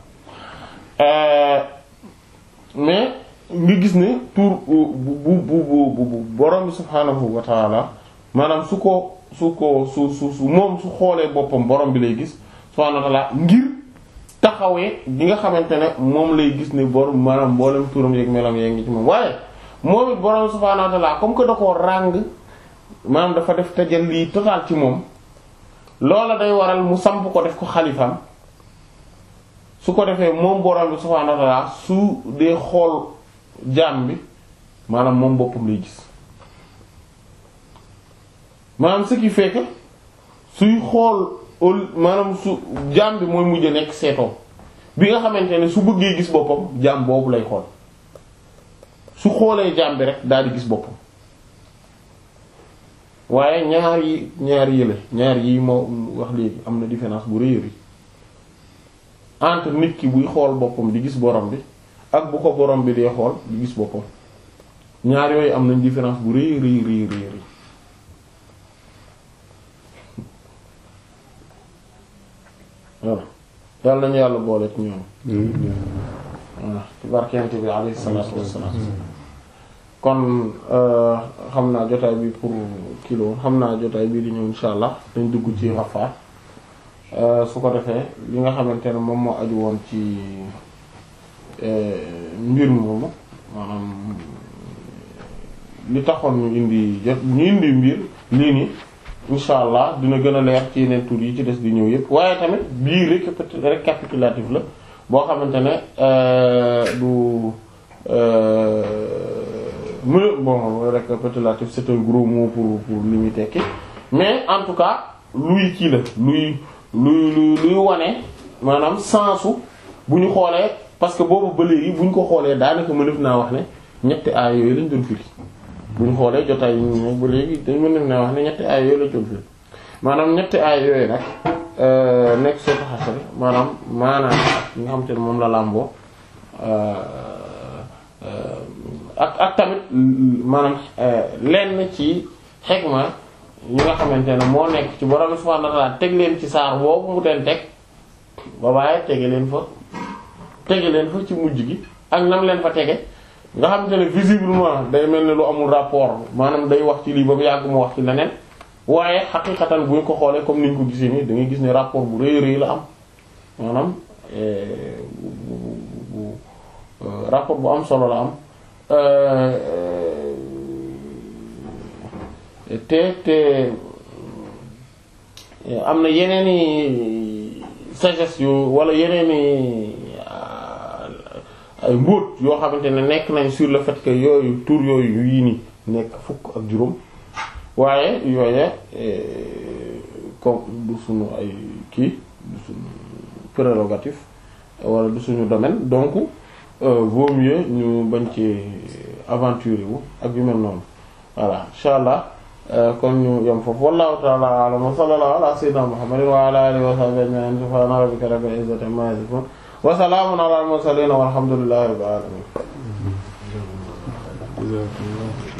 mais nga gis ne tur bu bu bu bu borom bi subhaanahu wa ta'ala maanaam su ko su ko su su su moom su xoolee boppam borom bi lay gis subhaanahu wa ta'ala ngir taxawee bi nga xamante ne moom lay gis ne borom maanaam mboolem turam yeeg melam yeeg ngi ci moom waaye moom it borom subhaanahu wa ta'ala comme que da koo ràng maanaam dafa def tajalli total ci moom loola day waral mu samp ko def ko xalifaam su ko defee moom borom bi subhaanahu wa ta'ala su dee xool jaam bi maanaam moom boppam lay gis maanaam ce qui fait que suy xool maanaam su jaam bi mooy mujj nekk seetoom bi nga xamante ne su bëggee gis boppam jaam boobu lay xool su xoolee jaam bi rek daal di gis boppam waaye ñaar yi ñaar yële ñaar yi moo wax léegi am na différence bu rëy a entre nit ki buy xool boppam di gis borom bi ak bu ko borom bi dee xool di gis boppam ñaar yooyu am nañ différence bu rëy rëy rëy rëy rëy voilà yàlla nañu yàlla boole ci ñoom voilà ci barkente bi alayhi salaatu wassalaam kon xam naa jotaay bi pour kilo xam naa jotaay bii di ñëw insha allah dañ dugg ci Ghaffar su ko defee li nga xamante ne moom moo aju woon ci mbir moomu maanaam li taxoon ñu indi jot ñu indi mbir lii nii insha allah dina gën a leer ci yeneen tur yi ci des di ñëw yépp waaye tamit bii récapitulatif la boo xamante ne du mu bon récapitulatif c'est un gros mot pour pour li muy tekki mais en tout cas luy kii la luy luy luy luy wane maanaam sensu bu ñu xoolee parce que boobu ba léegi bu ñu ko xoolee daanaka mënef naa wax ne ñetti aay yooyu lañ doon firi bu ñu xoolee jotaay yi ñu ba léegi dañ mënef naa wax ne ñetti aay yooyu lañ doon firi maanaam ñetti aay yooyu nag nekk sourate Hashr maanaam maanaam yi nga xam te ne moom la làmboo ak ak tamit maanaam lenn ci xikma yi nga xamante ne moo nekk ci borom subhaanahu wa ta'aala teg leen ci saar boobu mu teen teg ba waaye tege leen fa tege leen fa ci mujj gi ak nam leen fa tege nga xamante ne visiblement day mel ne lu amul rapport maanaam day wax ci lii ba mu yàgg mu wax ci leneen waaye xaqiqatan bu ñu ko xoolee comme ni ñu ko gisee nii da ngay gis ne rapport bu rëy rëy la am maanaam bu rapport bu am solo la am te te am na yeneeni sagesse yu wala yeneeni ay mbóot yoo xamante ne nekk nañ sur le fait que yooyu tur yooyu yii nii nekk fukk ak juróom waaye yooye comme du suñu ay kii du suñu prérogative wala du suñu domaine donc vaut mieux ñu bañ ci aventurer wu ak yu mel noonu voilà insha allah kon ñu yem foofu wallahu ta'ala a'lam wa sallallahu ala sayyidina muhammadin wa ala alihi wa sahbihi ajma'in subhana rabbika rabbil izzati amma yasifun wa salamun ala al mursalin walhamdulillahi rabbil alamin